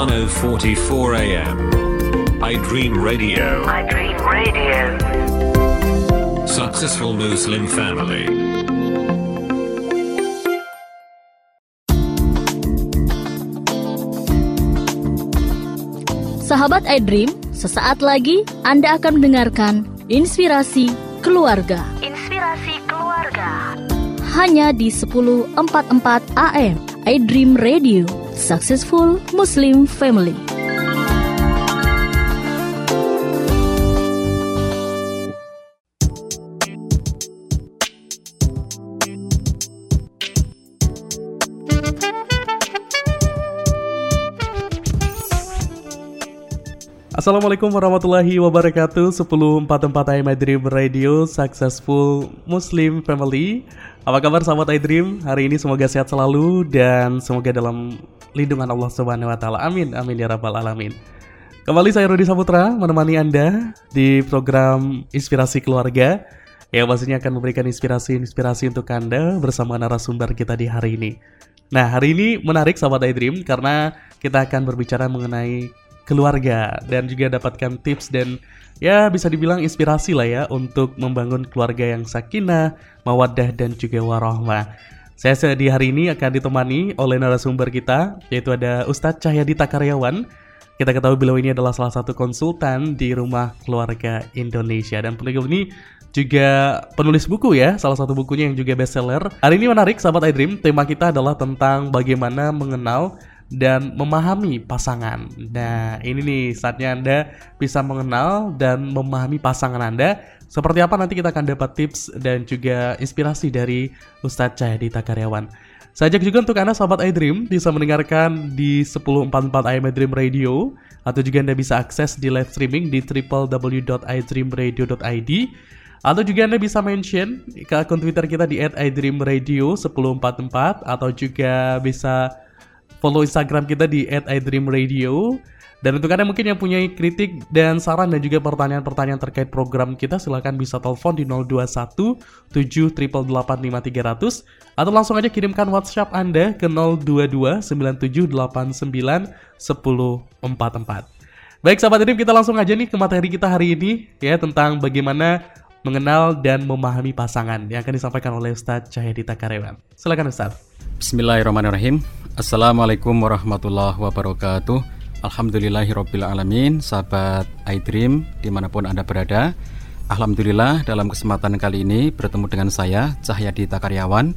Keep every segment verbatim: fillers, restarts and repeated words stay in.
one oh forty-four A M. I Dream Radio. I Dream Radio. Successful Muslim Family. Sahabat iDream, sesaat lagi Anda akan mendengarkan Inspirasi Keluarga. Inspirasi Keluarga. Hanya di sepuluh empat puluh empat A M. iDream Radio. Successful Muslim Family. Assalamualaikum warahmatullahi wabarakatuh. Sepuluh empat puluh empat A M iDream Radio, Successful Muslim Family. Apa kabar sahabat iDream? Hari ini semoga sehat selalu dan semoga dalam lindungan Allah Subhanahu wa taala. Amin, amin ya rabbal alamin. Kembali saya Rudi Saputra menemani Anda di program Inspirasi Keluarga yang pastinya akan memberikan inspirasi-inspirasi untuk Anda bersama narasumber kita di hari ini. Nah, hari ini menarik sahabat iDream karena kita akan berbicara mengenai keluarga dan juga dapatkan tips dan ya bisa dibilang inspirasi lah ya untuk membangun keluarga yang sakinah, mawaddah dan juga warahmah. Saya di hari ini akan ditemani oleh narasumber kita yaitu ada Ustadz Cahyadi Takaryawan. Kita ketahui beliau ini adalah salah satu konsultan di Rumah Keluarga Indonesia dan beliau ini juga penulis buku ya, salah satu bukunya yang juga bestseller. Hari ini menarik sahabat iDream, tema kita adalah tentang bagaimana mengenal dan memahami pasangan. Nah, ini nih saatnya Anda bisa mengenal dan memahami pasangan Anda. Seperti apa nanti kita akan dapat tips dan juga inspirasi dari Ustadz Cahyadi Takaryawan. Saya ajak juga untuk Anda sahabat iDream bisa mendengarkan di sepuluh empat puluh empat A M iDream Radio atau juga Anda bisa akses di live streaming di w w w dot i dream radio dot i d atau juga Anda bisa mention ke akun Twitter kita di at i dream radio sepuluh empat puluh empat atau juga bisa follow Instagram kita di at i dream radio. Dan untuk Anda mungkin yang punya kritik dan saran dan juga pertanyaan-pertanyaan terkait program kita, silakan bisa telepon di nol dua satu tujuh delapan delapan lima tiga nol nol atau langsung aja kirimkan WhatsApp Anda ke nol dua dua sembilan tujuh delapan sembilan satu nol empat empat. Baik sahabat iDream, kita langsung aja nih ke materi kita hari ini ya tentang bagaimana mengenal dan memahami pasangan yang akan disampaikan oleh Ustadz Cahyadi Takaryawan. Silakan Ustadz. Bismillahirrahmanirrahim. Assalamualaikum warahmatullahi wabarakatuh. Alhamdulillahirabbil alamin. Sahabat iDream dimanapun Anda berada, alhamdulillah dalam kesempatan kali ini bertemu dengan saya Cahyadi Takaryawan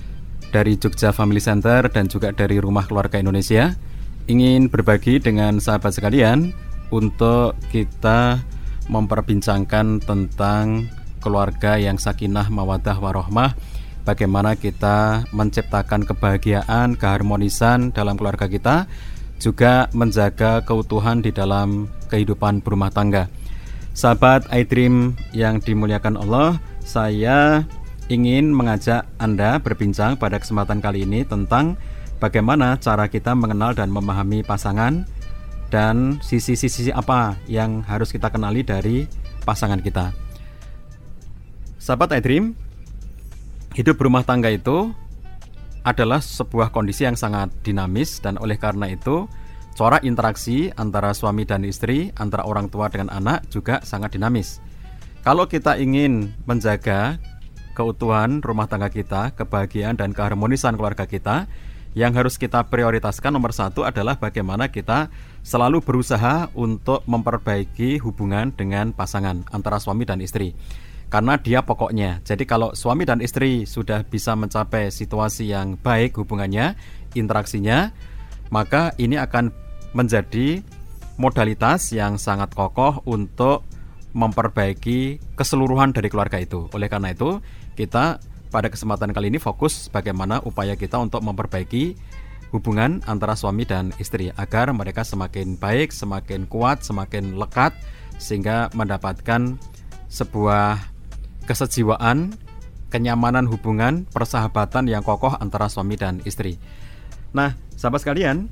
dari Jogja Family Center dan juga dari Rumah Keluarga Indonesia, ingin berbagi dengan sahabat sekalian untuk kita memperbincangkan tentang keluarga yang sakinah, mawaddah, warahmah. Bagaimana kita menciptakan kebahagiaan, keharmonisan dalam keluarga kita, juga menjaga keutuhan di dalam kehidupan berumah tangga. Sahabat iDream yang dimuliakan Allah, saya ingin mengajak Anda berbincang pada kesempatan kali ini tentang bagaimana cara kita mengenal dan memahami pasangan dan sisi-sisi apa yang harus kita kenali dari pasangan kita. Sahabat iDream, hidup berumah tangga itu adalah sebuah kondisi yang sangat dinamis dan oleh karena itu corak interaksi antara suami dan istri, antara orang tua dengan anak juga sangat dinamis. Kalau kita ingin menjaga keutuhan rumah tangga kita, kebahagiaan dan keharmonisan keluarga kita, yang harus kita prioritaskan nomor satu adalah bagaimana kita selalu berusaha untuk memperbaiki hubungan dengan pasangan antara suami dan istri. Karena dia pokoknya. Jadi kalau suami dan istri sudah bisa mencapai situasi yang baik hubungannya, interaksinya, maka ini akan menjadi modalitas yang sangat kokoh untuk memperbaiki keseluruhan dari keluarga itu. Oleh karena itu, kita pada kesempatan kali ini fokus bagaimana upaya kita untuk memperbaiki hubungan antara suami dan istri agar mereka semakin baik, semakin kuat, semakin lekat, sehingga mendapatkan sebuah kesejiwaan, kenyamanan hubungan, persahabatan yang kokoh antara suami dan istri. Nah, sahabat sekalian,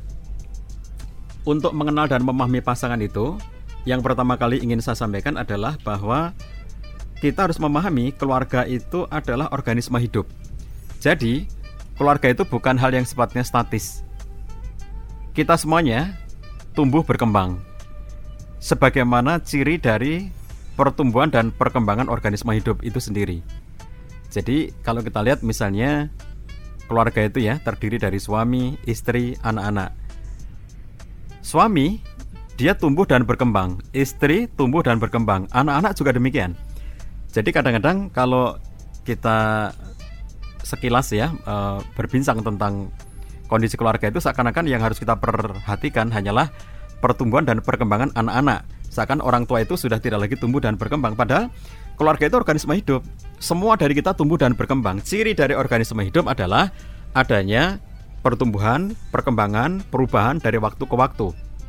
untuk mengenal dan memahami pasangan itu, yang pertama kali ingin saya sampaikan adalah bahwa kita harus memahami keluarga itu adalah organisme hidup. Jadi, keluarga itu bukan hal yang sifatnya statis. Kita semuanya tumbuh berkembang. Sebagaimana ciri dari pertumbuhan dan perkembangan organisme hidup itu sendiri. Jadi kalau kita lihat misalnya keluarga itu ya terdiri dari suami, istri, anak-anak. Suami dia tumbuh dan berkembang, istri tumbuh dan berkembang, anak-anak juga demikian. Jadi kadang-kadang kalau kita sekilas ya e, berbincang tentang kondisi keluarga itu seakan-akan yang harus kita perhatikan hanyalah pertumbuhan dan perkembangan anak-anak. Seakan orang tua itu sudah tidak lagi tumbuh dan berkembang. Padahal keluarga itu organisme hidup. Semua dari kita tumbuh dan berkembang. Ciri dari organisme hidup adalah adanya pertumbuhan, perkembangan, perubahan dari waktu ke waktu.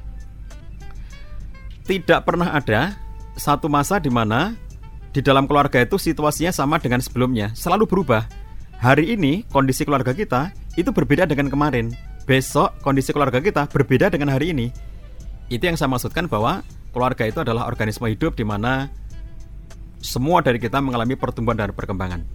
Tidak pernah ada satu masa di mana di dalam keluarga itu situasinya sama dengan sebelumnya. Selalu berubah. Hari ini kondisi keluarga kita itu berbeda dengan kemarin. Besok kondisi keluarga kita berbeda dengan hari ini. Itu yang saya maksudkan bahwa keluarga itu adalah organisme hidup di mana semua dari kita mengalami pertumbuhan dan perkembangan.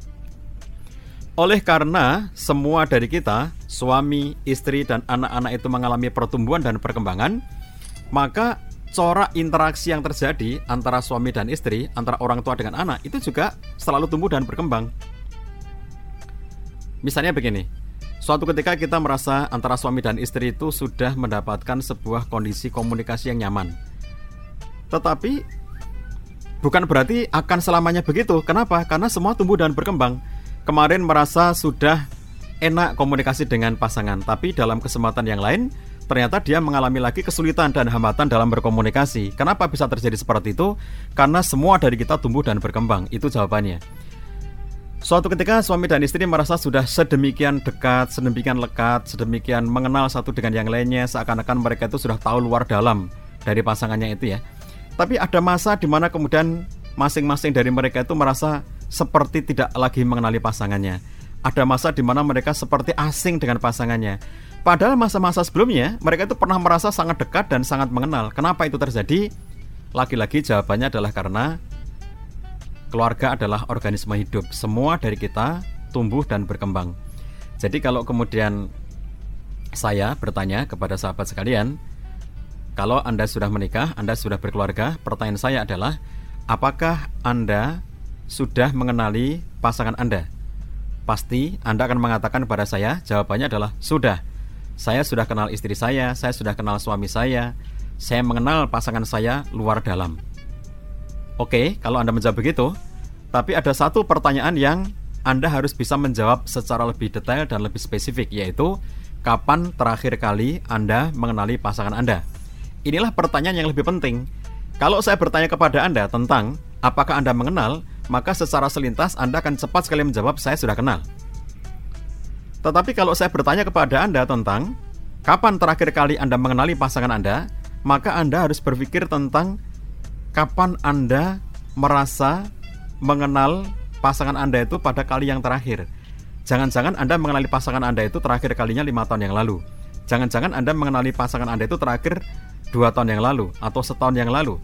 Oleh karena semua dari kita, suami, istri, dan anak-anak itu mengalami pertumbuhan dan perkembangan, maka corak interaksi yang terjadi antara suami dan istri, antara orang tua dengan anak, itu juga selalu tumbuh dan berkembang. Misalnya begini, suatu ketika kita merasa antara suami dan istri itu sudah mendapatkan sebuah kondisi komunikasi yang nyaman. Tetapi bukan berarti akan selamanya begitu. Kenapa? Karena semua tumbuh dan berkembang. Kemarin merasa sudah enak komunikasi dengan pasangan, tapi dalam kesempatan yang lain ternyata dia mengalami lagi kesulitan dan hambatan dalam berkomunikasi. Kenapa bisa terjadi seperti itu? Karena semua dari kita tumbuh dan berkembang. Itu jawabannya. Suatu ketika suami dan istri merasa sudah sedemikian dekat, sedemikian lekat, sedemikian mengenal satu dengan yang lainnya, seakan-akan mereka itu sudah tahu luar dalam dari pasangannya itu ya. Tapi ada masa di mana kemudian masing-masing dari mereka itu merasa seperti tidak lagi mengenali pasangannya. Ada masa di mana mereka seperti asing dengan pasangannya. Padahal masa-masa sebelumnya mereka itu pernah merasa sangat dekat dan sangat mengenal. Kenapa itu terjadi? Lagi-lagi jawabannya adalah karena keluarga adalah organisme hidup. Semua dari kita tumbuh dan berkembang. Jadi kalau kemudian saya bertanya kepada sahabat sekalian, kalau Anda sudah menikah, Anda sudah berkeluarga, pertanyaan saya adalah, apakah Anda sudah mengenali pasangan Anda? Pasti Anda akan mengatakan kepada saya, jawabannya adalah sudah. Saya sudah kenal istri saya, saya sudah kenal suami saya, saya mengenal pasangan saya luar dalam. Oke, kalau Anda menjawab begitu, tapi ada satu pertanyaan yang Anda harus bisa menjawab secara lebih detail dan lebih spesifik, yaitu kapan terakhir kali Anda mengenali pasangan Anda? Inilah pertanyaan yang lebih penting. Kalau saya bertanya kepada Anda tentang apakah Anda mengenal, maka secara selintas Anda akan cepat sekali menjawab, saya sudah kenal. Tetapi kalau saya bertanya kepada Anda tentang kapan terakhir kali Anda mengenali pasangan Anda, maka Anda harus berpikir tentang kapan Anda merasa mengenal pasangan Anda itu pada kali yang terakhir. Jangan-jangan Anda mengenali pasangan Anda itu terakhir kalinya lima tahun yang lalu. Jangan-jangan Anda mengenali pasangan Anda itu terakhir dua tahun yang lalu atau setahun yang lalu.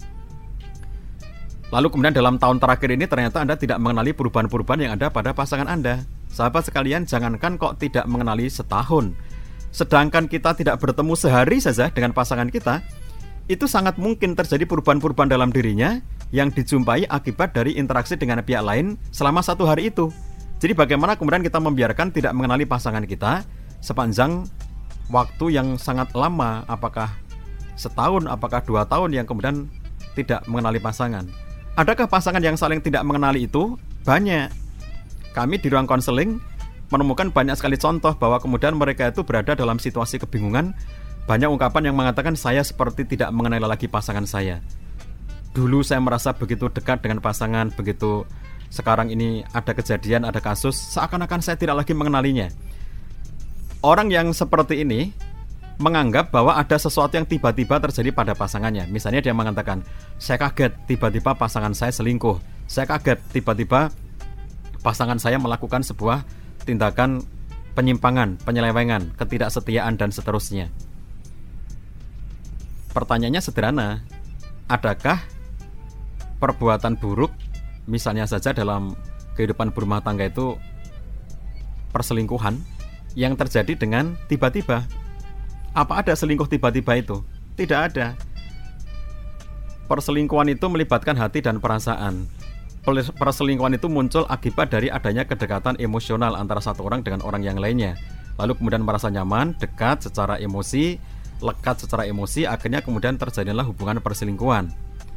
Lalu kemudian dalam tahun terakhir ini ternyata Anda tidak mengenali perubahan-perubahan yang ada pada pasangan Anda. Sahabat sekalian, jangankan kok tidak mengenali setahun, sedangkan kita tidak bertemu sehari saja dengan pasangan kita, itu sangat mungkin terjadi perubahan-perubahan dalam dirinya yang dijumpai akibat dari interaksi dengan pihak lain selama satu hari itu. Jadi bagaimana kemudian kita membiarkan tidak mengenali pasangan kita sepanjang waktu yang sangat lama, apakah setahun, apakah dua tahun yang kemudian tidak mengenali pasangan. Adakah pasangan yang saling tidak mengenali itu? Banyak. Kami di ruang konseling menemukan banyak sekali contoh bahwa kemudian mereka itu berada dalam situasi kebingungan. Banyak ungkapan yang mengatakan, saya seperti tidak mengenali lagi pasangan saya. Dulu saya merasa begitu dekat dengan pasangan, begitu sekarang ini ada kejadian, ada kasus, seakan-akan saya tidak lagi mengenalinya. Orang yang seperti ini menganggap bahwa ada sesuatu yang tiba-tiba terjadi pada pasangannya. Misalnya dia mengatakan, saya kaget tiba-tiba pasangan saya selingkuh. Saya kaget tiba-tiba pasangan saya melakukan sebuah tindakan penyimpangan, penyelewengan, ketidaksetiaan, dan seterusnya. Pertanyaannya sederhana, adakah perbuatan buruk, misalnya saja dalam kehidupan berumah tangga itu perselingkuhan, yang terjadi dengan tiba-tiba? Apa ada selingkuh tiba-tiba itu? Tidak ada. Perselingkuhan itu melibatkan hati dan perasaan. Perselingkuhan itu muncul akibat dari adanya kedekatan emosional antara satu orang dengan orang yang lainnya. Lalu kemudian merasa nyaman, dekat secara emosi, lekat secara emosi, akhirnya kemudian terjadilah hubungan perselingkuhan.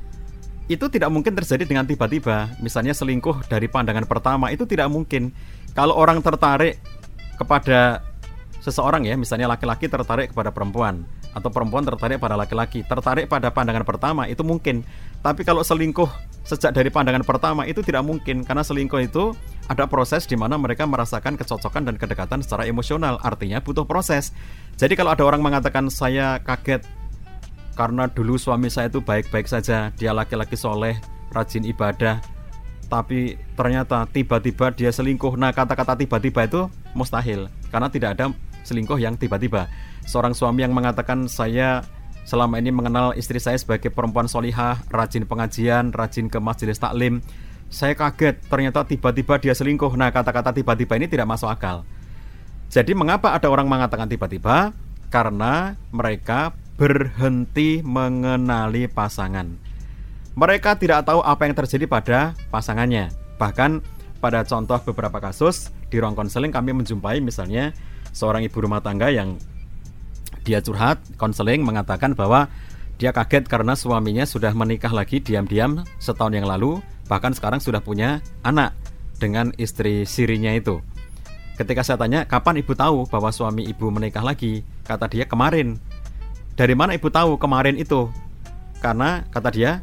Itu tidak mungkin terjadi dengan tiba-tiba. Misalnya selingkuh dari pandangan pertama, itu tidak mungkin. Kalau orang tertarik kepada seseorang ya, misalnya laki-laki tertarik kepada perempuan, atau perempuan tertarik pada laki-laki, tertarik pada pandangan pertama, itu mungkin. Tapi kalau selingkuh sejak dari pandangan pertama, itu tidak mungkin. Karena selingkuh itu ada proses di mana mereka merasakan kecocokan dan kedekatan secara emosional. Artinya butuh proses. Jadi kalau ada orang mengatakan, saya kaget karena dulu suami saya itu baik-baik saja, dia laki-laki soleh, rajin ibadah, tapi ternyata tiba-tiba dia selingkuh. Nah, kata-kata tiba-tiba itu mustahil, karena tidak ada selingkuh yang tiba-tiba. Seorang suami yang mengatakan, saya selama ini mengenal istri saya sebagai perempuan solihah, rajin pengajian, rajin ke majelis taklim, saya kaget ternyata tiba-tiba dia selingkuh. Nah, kata-kata tiba-tiba ini tidak masuk akal. Jadi mengapa ada orang mengatakan tiba-tiba? Karena mereka berhenti mengenali pasangan. Mereka tidak tahu apa yang terjadi pada pasangannya. Bahkan pada contoh beberapa kasus di ruang konseling kami menjumpai misalnya seorang ibu rumah tangga yang dia curhat, konseling mengatakan bahwa dia kaget karena suaminya sudah menikah lagi diam-diam setahun yang lalu, bahkan sekarang sudah punya anak dengan istri sirinya itu. Ketika saya tanya, kapan ibu tahu bahwa suami ibu menikah lagi? Kata dia, kemarin. Dari mana ibu tahu kemarin itu? Karena kata dia,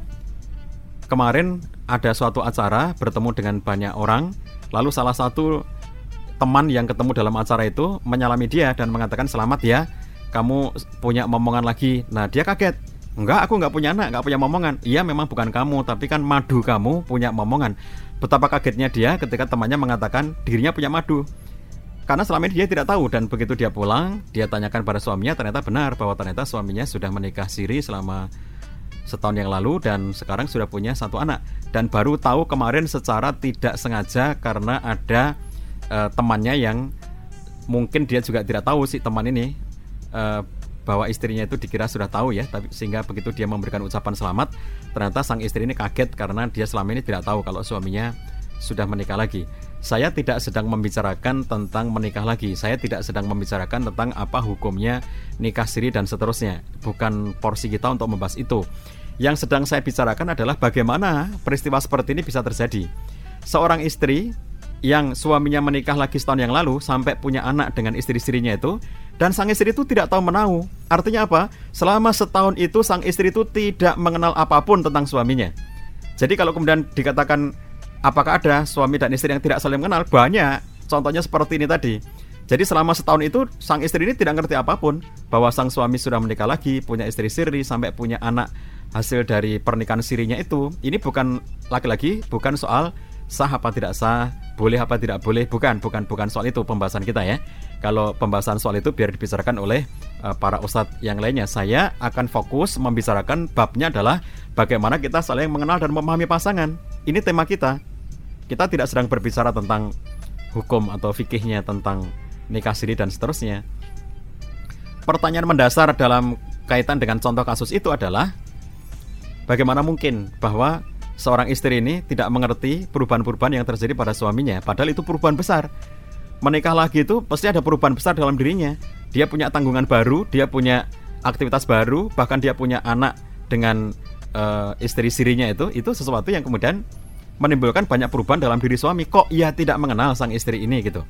kemarin ada suatu acara bertemu dengan banyak orang, lalu salah satu teman yang ketemu dalam acara itu menyalami dia dan mengatakan, selamat ya, kamu punya momongan lagi. Nah, dia kaget. Enggak, aku enggak punya anak, enggak punya momongan. Iya, memang bukan kamu, tapi kan madu kamu punya momongan. Betapa kagetnya dia ketika temannya mengatakan dirinya punya madu. Karena selama ini dia tidak tahu, dan begitu dia pulang, dia tanyakan pada suaminya, ternyata benar bahwa ternyata suaminya sudah menikah siri selama setahun yang lalu dan sekarang sudah punya satu anak. Dan baru tahu kemarin secara tidak sengaja karena ada uh, temannya yang mungkin dia juga tidak tahu si teman ini uh, bahwa istrinya itu dikira sudah tahu ya, tapi sehingga begitu dia memberikan ucapan selamat, ternyata sang istri ini kaget karena dia selama ini tidak tahu kalau suaminya sudah menikah lagi. Saya tidak sedang membicarakan tentang menikah lagi. Saya tidak sedang membicarakan tentang apa hukumnya nikah siri dan seterusnya. Bukan porsi kita untuk membahas itu. Yang sedang saya bicarakan adalah bagaimana peristiwa seperti ini bisa terjadi. Seorang istri yang suaminya menikah lagi setahun yang lalu sampai punya anak dengan istri-istrinya itu, dan sang istri itu tidak tahu menahu. Artinya apa? Selama setahun itu sang istri itu tidak mengenal apapun tentang suaminya. Jadi kalau kemudian dikatakan apakah ada suami dan istri yang tidak saling mengenal? Banyak. Contohnya seperti ini tadi. Jadi selama setahun itu sang istri ini tidak ngerti apapun bahwa sang suami sudah menikah lagi, punya istri siri, sampai punya anak hasil dari pernikahan sirinya itu. Ini bukan, laki-laki bukan soal sah apa tidak sah, boleh apa tidak boleh, bukan, bukan, bukan soal itu pembahasan kita ya. Kalau pembahasan soal itu biar dibicarakan oleh uh, para ustadz yang lainnya. Saya akan fokus membicarakan babnya adalah bagaimana kita saling mengenal dan memahami pasangan. Ini tema kita. Kita tidak sedang berbicara tentang hukum atau fikihnya tentang nikah siri dan seterusnya. Pertanyaan mendasar dalam kaitan dengan contoh kasus itu adalah bagaimana mungkin bahwa seorang istri ini tidak mengerti perubahan-perubahan yang terjadi pada suaminya, padahal itu perubahan besar. Menikah lagi itu pasti ada perubahan besar dalam dirinya. Dia punya tanggungan baru, dia punya aktivitas baru, bahkan dia punya anak dengan uh, istri sirinya itu. Itu sesuatu yang kemudian menimbulkan banyak perubahan dalam diri suami. Kok ia tidak mengenal sang istri ini gitu.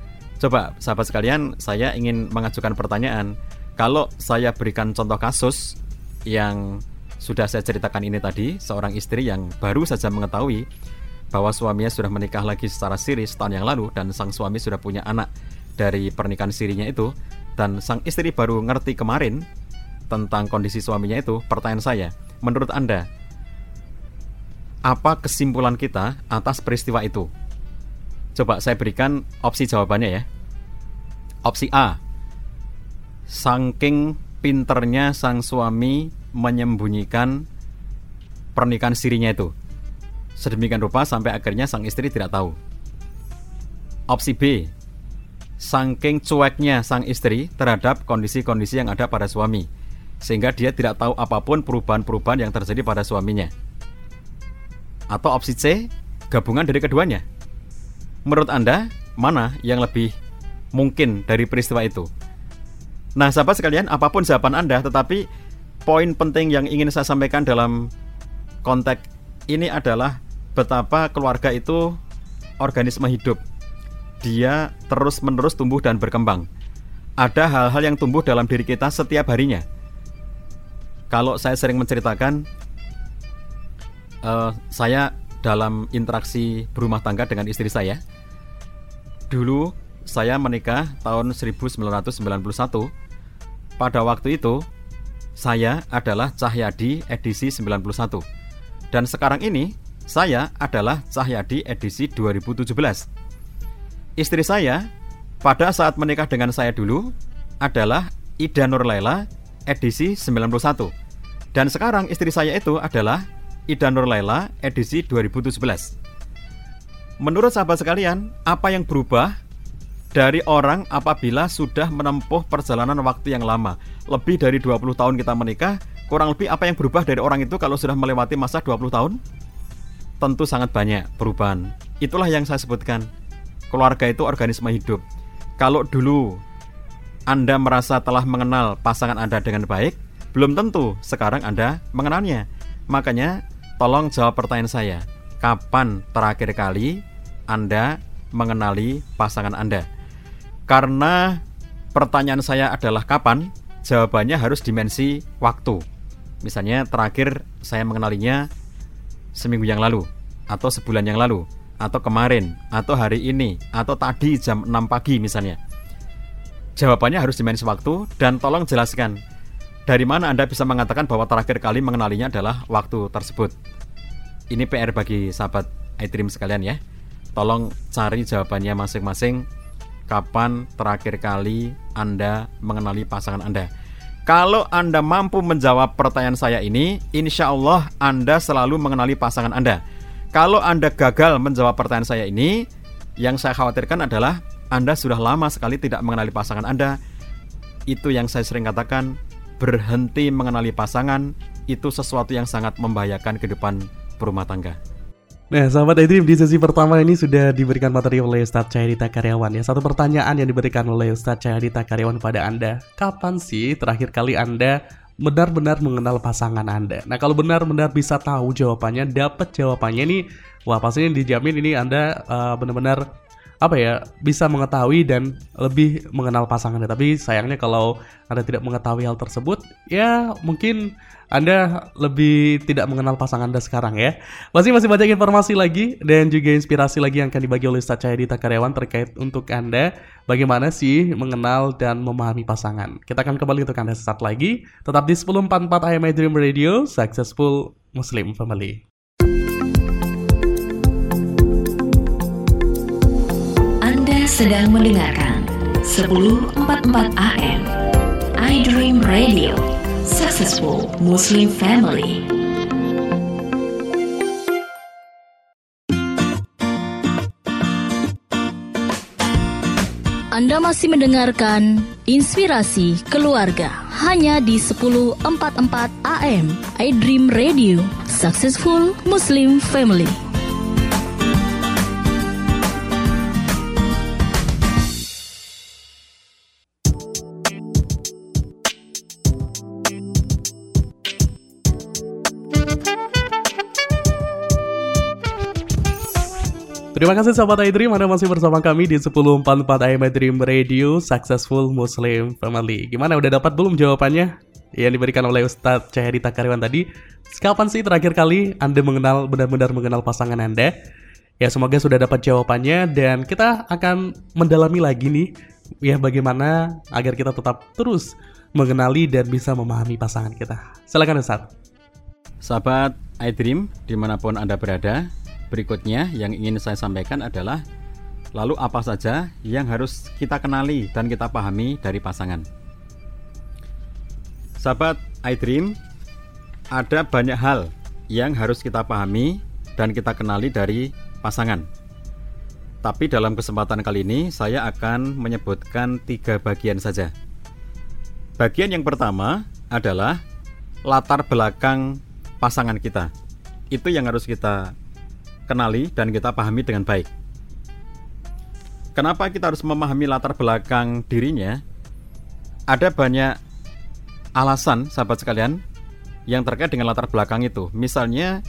Coba sahabat sekalian, saya ingin mengajukan pertanyaan. Kalau saya berikan contoh kasus yang sudah saya ceritakan ini tadi, seorang istri yang baru saja mengetahui bahwa suaminya sudah menikah lagi secara siri setahun yang lalu, dan sang suami sudah punya anak dari pernikahan sirinya itu, dan sang istri baru ngerti kemarin tentang kondisi suaminya itu. Pertanyaan saya, menurut Anda, apa kesimpulan kita atas peristiwa itu? Coba saya berikan opsi jawabannya ya. Opsi A, saking pinternya sang suami menyembunyikan pernikahan sirinya itu sedemikian rupa sampai akhirnya sang istri tidak tahu. Opsi B, saking cueknya sang istri terhadap kondisi-kondisi yang ada pada suami, sehingga dia tidak tahu apapun perubahan-perubahan yang terjadi pada suaminya. Atau opsi C, gabungan dari keduanya. Menurut Anda, mana yang lebih mungkin dari peristiwa itu? Nah, sahabat sekalian, apapun jawaban Anda, tetapi poin penting yang ingin saya sampaikan dalam konteks ini adalah betapa keluarga itu organisme hidup. Dia terus-menerus tumbuh dan berkembang. Ada hal-hal yang tumbuh dalam diri kita setiap harinya. Kalau saya sering menceritakan, uh, saya dalam interaksi berumah tangga dengan istri saya. Dulu saya menikah tahun seribu sembilan ratus sembilan puluh satu. Pada waktu itu, saya adalah Cahyadi edisi sembilan puluh satu. Dan sekarang ini, saya adalah Cahyadi edisi dua ribu tujuh belas. Istri saya pada saat menikah dengan saya dulu adalah Ida Nurlaila edisi sembilan puluh satu. Dan sekarang istri saya itu adalah Ida Nurlaila edisi dua ribu tujuh belas. Menurut sahabat sekalian, apa yang berubah dari orang apabila sudah menempuh perjalanan waktu yang lama? Lebih dari dua puluh tahun kita menikah, kurang lebih apa yang berubah dari orang itu kalau sudah melewati masa dua puluh tahun? Tentu sangat banyak perubahan. Itulah yang saya sebutkan. Keluarga itu organisme hidup. Kalau dulu Anda merasa telah mengenal pasangan Anda dengan baik, belum tentu sekarang Anda mengenalnya. Makanya tolong jawab pertanyaan saya. Kapan terakhir kali Anda mengenali pasangan Anda? Karena pertanyaan saya adalah kapan, jawabannya harus dimensi waktu. Misalnya terakhir saya mengenalinya seminggu yang lalu, atau sebulan yang lalu, atau kemarin, atau hari ini, atau tadi jam enam pagi misalnya. Jawabannya harus dimensi waktu. Dan tolong jelaskan dari mana Anda bisa mengatakan bahwa terakhir kali mengenalinya adalah waktu tersebut. Ini P R bagi sahabat iDream sekalian ya. Tolong cari jawabannya masing-masing. Kapan terakhir kali Anda mengenali pasangan Anda? Kalau Anda mampu menjawab pertanyaan saya ini, insya Allah Anda selalu mengenali pasangan Anda. Kalau Anda gagal menjawab pertanyaan saya ini, yang saya khawatirkan adalah Anda sudah lama sekali tidak mengenali pasangan Anda. Itu yang saya sering katakan, berhenti mengenali pasangan itu sesuatu yang sangat membahayakan kehidupan berumah tangga. Nah, sahabat iDream, di sesi pertama ini sudah diberikan materi oleh Ustadz Cahyadi Takaryawan ya. Satu pertanyaan yang diberikan oleh Ustadz Cahyadi Takaryawan pada Anda. Kapan sih terakhir kali Anda benar-benar mengenal pasangan Anda? Nah, kalau benar-benar bisa tahu jawabannya, dapat jawabannya nih, wah pastinya dijamin ini Anda uh, benar-benar apa ya, bisa mengetahui dan lebih mengenal pasangannya. Tapi sayangnya kalau Anda tidak mengetahui hal tersebut, ya mungkin Anda lebih tidak mengenal pasangan Anda sekarang ya. Masih masih banyak informasi lagi dan juga inspirasi lagi yang akan dibagi oleh Ustadz Cahyadi Takaryawan terkait untuk Anda bagaimana sih mengenal dan memahami pasangan. Kita akan kembali untuk Anda sesaat lagi. Tetap di sepuluh empat puluh empat A M iDream Radio, Successful Muslim Family. Anda sedang mendengarkan sepuluh empat puluh empat A M iDream Radio, Successful Muslim Family. Anda masih mendengarkan Inspirasi Keluarga hanya di sepuluh empat puluh empat A M iDream Radio, Successful Muslim Family. Terima kasih sahabat iDream, Anda masih bersama kami di sepuluh empat puluh empat A M iDream Radio, Successful Muslim Family. Gimana, udah dapat belum jawabannya yang diberikan oleh Ustadz Cahyadi Takaryawan tadi? Kapan sih terakhir kali Anda mengenal, benar-benar mengenal pasangan Anda? Ya semoga sudah dapat jawabannya dan kita akan mendalami lagi nih ya bagaimana agar kita tetap terus mengenali dan bisa memahami pasangan kita. Silakan Ustadz. Sahabat iDream dimanapun Anda berada, berikutnya yang ingin saya sampaikan adalah lalu apa saja yang harus kita kenali dan kita pahami dari pasangan. Sahabat iDream, ada banyak hal yang harus kita pahami dan kita kenali dari pasangan. Tapi dalam kesempatan kali ini saya akan menyebutkan tiga bagian saja. Bagian yang pertama adalah latar belakang pasangan kita. Itu yang harus kita kenali dan kita pahami dengan baik. Kenapa kita harus memahami latar belakang dirinya? Ada banyak alasan, sahabat sekalian, yang terkait dengan latar belakang itu. Misalnya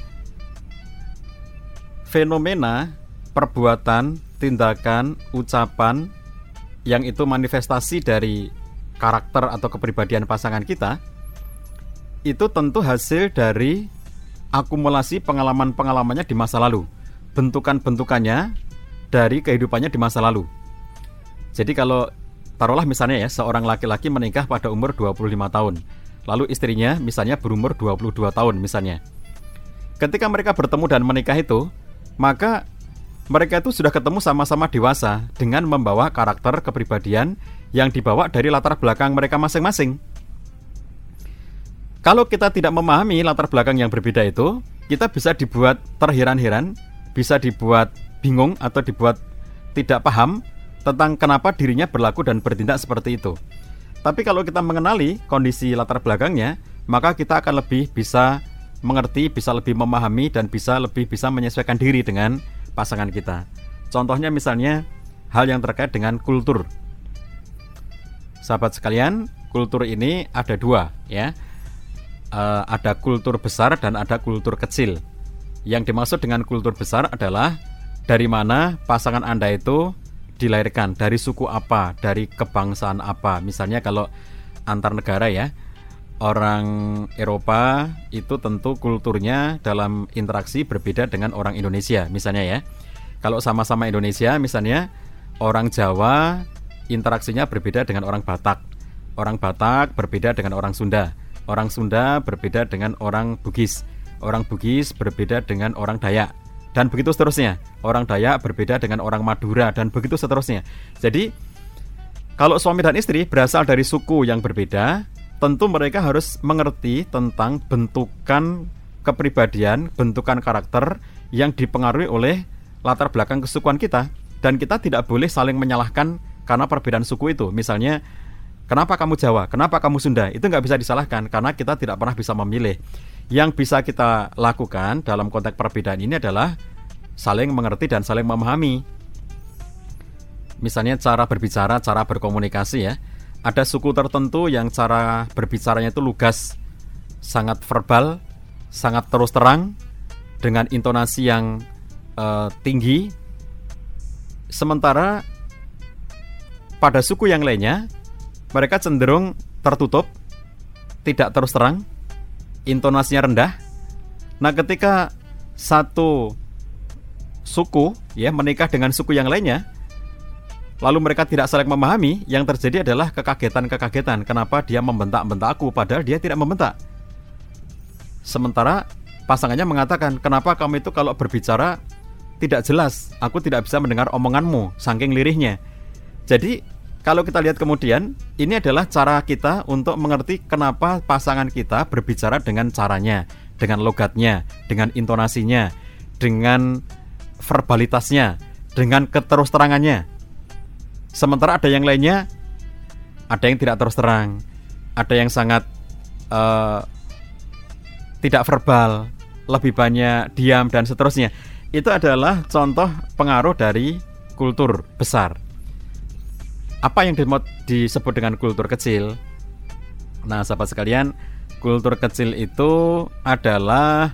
fenomena, perbuatan, tindakan, ucapan yang itu manifestasi dari karakter atau kepribadian pasangan kita, itu tentu hasil dari akumulasi pengalaman-pengalamannya di masa lalu, bentukan-bentukannya dari kehidupannya di masa lalu. Jadi kalau taruhlah misalnya ya, seorang laki-laki menikah pada umur dua puluh lima tahun, lalu istrinya misalnya berumur dua puluh dua tahun misalnya. Ketika mereka bertemu dan menikah itu, maka mereka itu sudah ketemu sama-sama dewasa dengan membawa karakter kepribadian yang dibawa dari latar belakang mereka masing-masing. Kalau kita tidak memahami latar belakang yang berbeda itu, kita bisa dibuat terheran-heran, bisa dibuat bingung atau dibuat tidak paham tentang kenapa dirinya berlaku dan bertindak seperti itu. Tapi kalau kita mengenali kondisi latar belakangnya, maka kita akan lebih bisa mengerti, bisa lebih memahami, dan bisa lebih bisa menyesuaikan diri dengan pasangan kita. Contohnya misalnya hal yang terkait dengan kultur. Sahabat sekalian, kultur ini ada dua ya. Uh, ada kultur besar dan ada kultur kecil. Yang dimaksud dengan kultur besar adalah dari mana pasangan Anda itu dilahirkan, dari suku apa, dari kebangsaan apa. Misalnya kalau antar negara ya, orang Eropa itu tentu kulturnya dalam interaksi berbeda dengan orang Indonesia misalnya ya. Kalau sama-sama Indonesia misalnya, orang Jawa interaksinya berbeda dengan orang Batak, orang Batak berbeda dengan orang Sunda, orang Sunda berbeda dengan orang Bugis, orang Bugis berbeda dengan orang Dayak, dan begitu seterusnya. Orang Dayak berbeda dengan orang Madura, dan begitu seterusnya. Jadi kalau suami dan istri berasal dari suku yang berbeda, tentu mereka harus mengerti tentang bentukan kepribadian, bentukan karakter yang dipengaruhi oleh latar belakang kesukuan kita. Dan kita tidak boleh saling menyalahkan karena perbedaan suku itu. Misalnya, kenapa kamu Jawa, kenapa kamu Sunda? Itu nggak bisa disalahkan karena kita tidak pernah bisa memilih. Yang bisa kita lakukan dalam konteks perbedaan ini adalah saling mengerti dan saling memahami. Misalnya cara berbicara, cara berkomunikasi ya. Ada suku tertentu yang cara berbicaranya itu lugas, sangat verbal, sangat terus terang, dengan intonasi yang uh, tinggi. Sementara pada suku yang lainnya, mereka cenderung tertutup, tidak terus terang, intonasinya rendah. Nah, ketika satu suku ya menikah dengan suku yang lainnya, lalu mereka tidak saling memahami, yang terjadi adalah kekagetan-kekagetan. Kenapa dia membentak-bentak aku, padahal dia tidak membentak. Sementara pasangannya mengatakan, kenapa kamu itu kalau berbicara tidak jelas, aku tidak bisa mendengar omonganmu, saking lirihnya. Jadi kalau kita lihat kemudian, ini adalah cara kita untuk mengerti kenapa pasangan kita berbicara dengan caranya, dengan logatnya, dengan intonasinya, dengan verbalitasnya, dengan keterus-terangannya. Sementara ada yang lainnya, ada yang tidak terus terang, ada yang sangat uh, tidak verbal, lebih banyak diam dan seterusnya. Itu adalah contoh pengaruh dari kultur besar. Apa yang disebut dengan kultur kecil? Nah, sahabat sekalian, kultur kecil itu adalah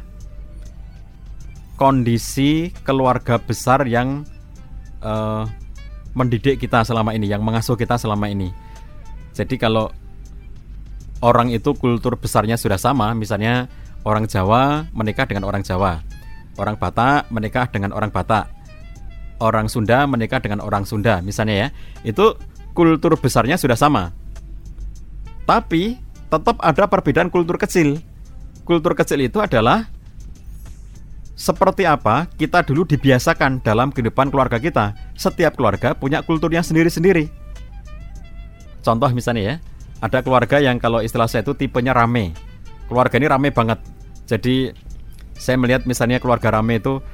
kondisi keluarga besar yang uh, mendidik kita selama ini, yang mengasuh kita selama ini. Jadi kalau orang itu kultur besarnya sudah sama, misalnya orang Jawa menikah dengan orang Jawa, orang Batak menikah dengan orang Batak, orang Sunda menikah dengan orang Sunda misalnya ya, itu kultur besarnya sudah sama. Tapi tetap ada perbedaan kultur kecil. Kultur kecil itu adalah seperti apa kita dulu dibiasakan dalam kehidupan keluarga kita. Setiap keluarga punya kulturnya sendiri-sendiri. Contoh misalnya ya, ada keluarga yang kalau istilah saya itu tipenya rame. Keluarga ini rame banget. Jadi saya melihat misalnya keluarga rame itu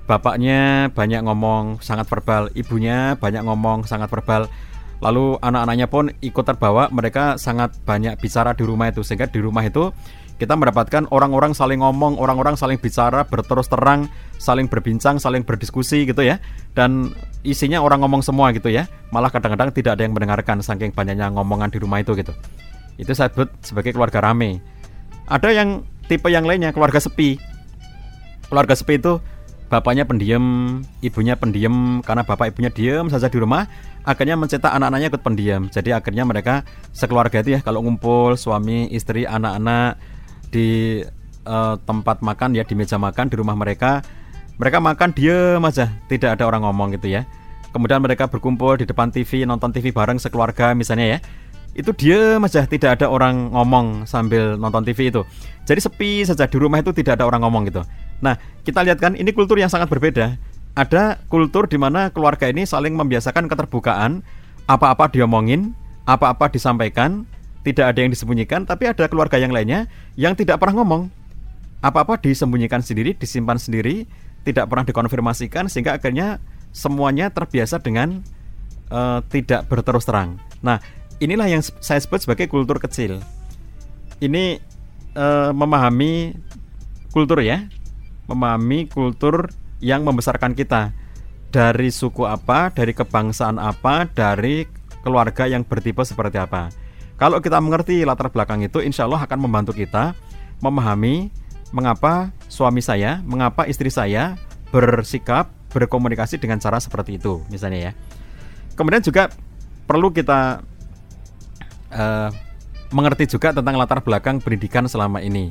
bapaknya banyak ngomong, sangat verbal, ibunya banyak ngomong, sangat verbal. Lalu anak-anaknya pun ikut terbawa, mereka sangat banyak bicara di rumah itu. Sehingga di rumah itu kita mendapatkan orang-orang saling ngomong, orang-orang saling bicara, berterus terang, saling berbincang, saling berdiskusi gitu ya. Dan isinya orang ngomong semua gitu ya. Malah kadang-kadang tidak ada yang mendengarkan saking banyaknya ngomongan di rumah itu gitu. Itu saya sebut sebagai keluarga rame. Ada yang tipe yang lainnya, keluarga sepi. Keluarga sepi itu bapaknya pendiam, ibunya pendiam, karena bapak ibunya diam saja di rumah, akhirnya mencetak anak-anaknya ikut pendiam. Jadi akhirnya mereka sekeluarga itu ya, kalau ngumpul suami, istri, anak-anak di uh, tempat makan ya, di meja makan di rumah mereka, mereka makan diam aja, tidak ada orang ngomong gitu ya. Kemudian mereka berkumpul di depan T V, nonton T V bareng sekeluarga misalnya ya, itu diam aja, tidak ada orang ngomong sambil nonton T V itu. Jadi sepi saja di rumah itu, tidak ada orang ngomong gitu. Nah, kita lihat kan, ini kultur yang sangat berbeda. Ada kultur di mana keluarga ini saling membiasakan keterbukaan, apa-apa diomongin, apa-apa disampaikan, tidak ada yang disembunyikan. Tapi ada keluarga yang lainnya yang tidak pernah ngomong, apa-apa disembunyikan sendiri, disimpan sendiri, tidak pernah dikonfirmasikan, sehingga akhirnya semuanya terbiasa dengan uh, tidak berterus terang. Nah, inilah yang saya sebut sebagai kultur kecil. Ini uh, memahami kultur ya, memahami kultur yang membesarkan kita, dari suku apa, dari kebangsaan apa, dari keluarga yang bertipe seperti apa. Kalau kita mengerti latar belakang itu, insya Allah akan membantu kita memahami mengapa suami saya, mengapa istri saya bersikap, berkomunikasi dengan cara seperti itu misalnya ya. Kemudian juga perlu kita uh, mengerti juga tentang latar belakang pendidikan selama ini.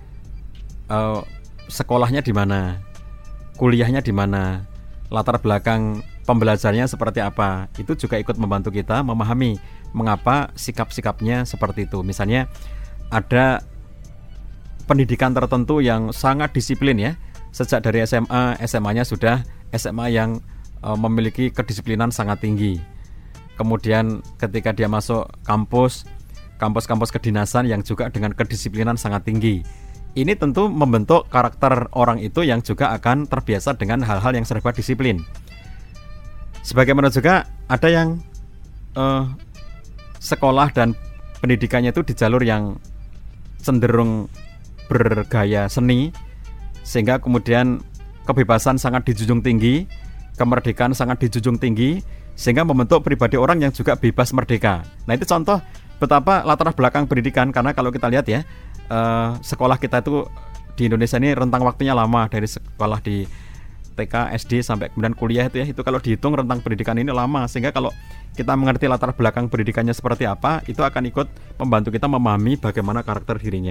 Uh, sekolahnya di mana, kuliahnya di mana, latar belakang pembelajarannya seperti apa. Itu juga ikut membantu kita memahami mengapa sikap-sikapnya seperti itu. Misalnya ada pendidikan tertentu yang sangat disiplin ya. Sejak dari S M A, S M A-nya sudah S M A yang e, memiliki kedisiplinan sangat tinggi. Kemudian ketika dia masuk kampus, kampus-kampus kedinasan yang juga dengan kedisiplinan sangat tinggi. Ini tentu membentuk karakter orang itu yang juga akan terbiasa dengan hal-hal yang serba disiplin. Sebagaimana juga ada yang eh, sekolah dan pendidikannya itu di jalur yang cenderung bergaya seni, sehingga kemudian kebebasan sangat dijunjung tinggi, kemerdekaan sangat dijunjung tinggi, sehingga membentuk pribadi orang yang juga bebas merdeka. Nah, itu contoh betapa latar belakang pendidikan. Karena kalau kita lihat ya, Uh, sekolah kita itu di Indonesia ini rentang waktunya lama, dari sekolah di T K, S D sampai kemudian kuliah itu ya, itu kalau dihitung rentang pendidikan ini lama. Sehingga kalau kita mengerti latar belakang pendidikannya seperti apa, itu akan ikut membantu kita memahami bagaimana karakter dirinya.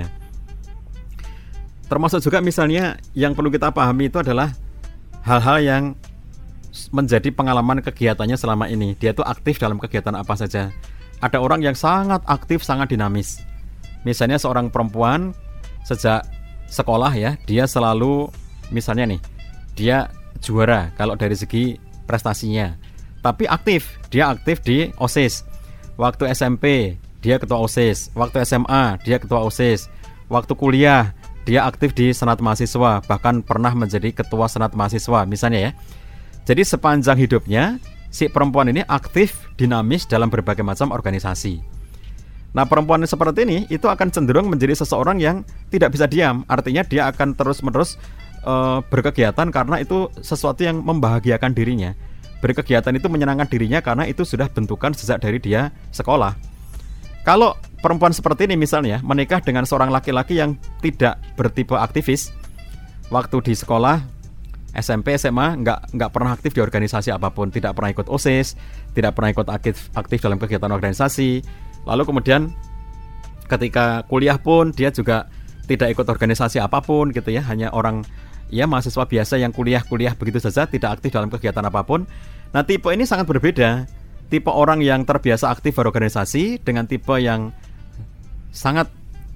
Termasuk juga misalnya yang perlu kita pahami itu adalah hal-hal yang menjadi pengalaman kegiatannya selama ini. Dia itu aktif dalam kegiatan apa saja. Ada orang yang sangat aktif, sangat dinamis. Misalnya seorang perempuan sejak sekolah ya, dia selalu misalnya nih, dia juara kalau dari segi prestasinya. Tapi aktif, dia aktif di OSIS. Waktu S M P dia ketua OSIS, waktu S M A dia ketua OSIS, waktu kuliah dia aktif di Senat Mahasiswa, bahkan pernah menjadi ketua Senat Mahasiswa misalnya ya. Jadi sepanjang hidupnya si perempuan ini aktif, dinamis dalam berbagai macam organisasi. Nah, perempuan seperti ini itu akan cenderung menjadi seseorang yang tidak bisa diam. Artinya dia akan terus-menerus e, berkegiatan karena itu sesuatu yang membahagiakan dirinya. Berkegiatan itu menyenangkan dirinya karena itu sudah bentukan sejak dari dia sekolah. Kalau perempuan seperti ini misalnya menikah dengan seorang laki-laki yang tidak bertipe aktivis, waktu di sekolah S M P, S M A nggak nggak pernah aktif di organisasi apapun, tidak pernah ikut OSIS, tidak pernah ikut aktif aktif dalam kegiatan organisasi. Lalu kemudian ketika kuliah pun dia juga tidak ikut organisasi apapun gitu ya, hanya orang ya mahasiswa biasa yang kuliah-kuliah begitu saja, tidak aktif dalam kegiatan apapun. Nah, tipe ini sangat berbeda. Tipe orang yang terbiasa aktif berorganisasi dengan tipe yang sangat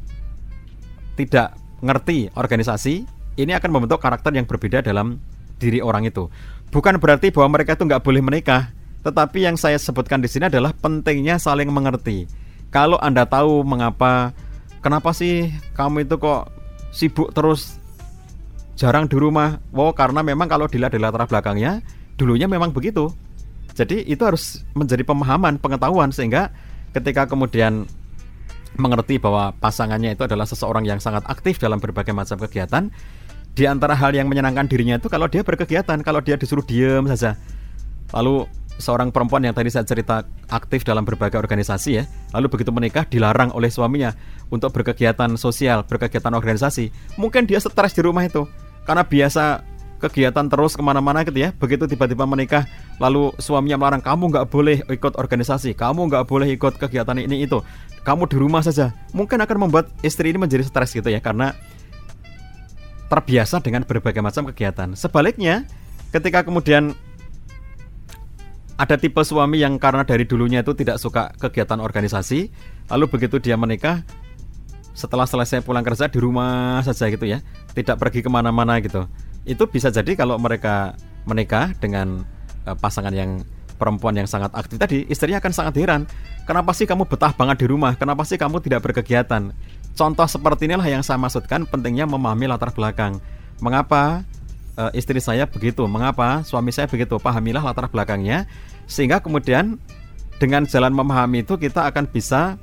tidak ngerti organisasi, ini akan membentuk karakter yang berbeda dalam diri orang itu. Bukan berarti bahwa mereka itu nggak boleh menikah, tetapi yang saya sebutkan di sini adalah pentingnya saling mengerti. Kalau Anda tahu mengapa, kenapa sih kamu itu kok sibuk terus jarang di rumah. Wow, karena memang kalau dilihat dari latar belakangnya, dulunya memang begitu. Jadi itu harus menjadi pemahaman, pengetahuan, sehingga ketika kemudian mengerti bahwa pasangannya itu adalah seseorang yang sangat aktif dalam berbagai macam kegiatan. Di antara hal yang menyenangkan dirinya itu kalau dia berkegiatan, kalau dia disuruh diam saja. Lalu seorang perempuan yang tadi saya cerita aktif dalam berbagai organisasi ya, lalu begitu menikah dilarang oleh suaminya untuk berkegiatan sosial, berkegiatan organisasi. Mungkin dia stres di rumah itu karena biasa kegiatan terus kemana-mana gitu ya. Begitu tiba-tiba menikah, lalu suaminya melarang, kamu gak boleh ikut organisasi, kamu gak boleh ikut kegiatan ini itu, kamu di rumah saja. Mungkin akan membuat istri ini menjadi stres gitu ya, karena terbiasa dengan berbagai macam kegiatan. Sebaliknya, ketika kemudian ada tipe suami yang karena dari dulunya itu tidak suka kegiatan organisasi, lalu begitu dia menikah, setelah selesai pulang kerja di rumah saja gitu ya, tidak pergi kemana-mana gitu. Itu bisa jadi kalau mereka menikah dengan uh, pasangan yang perempuan yang sangat aktif tadi, istrinya akan sangat heran, kenapa sih kamu betah banget di rumah, kenapa sih kamu tidak berkegiatan. Contoh seperti inilah yang saya maksudkan pentingnya memahami latar belakang. Mengapa uh, istri saya begitu, mengapa suami saya begitu, pahamilah latar belakangnya, sehingga kemudian dengan jalan memahami itu kita akan bisa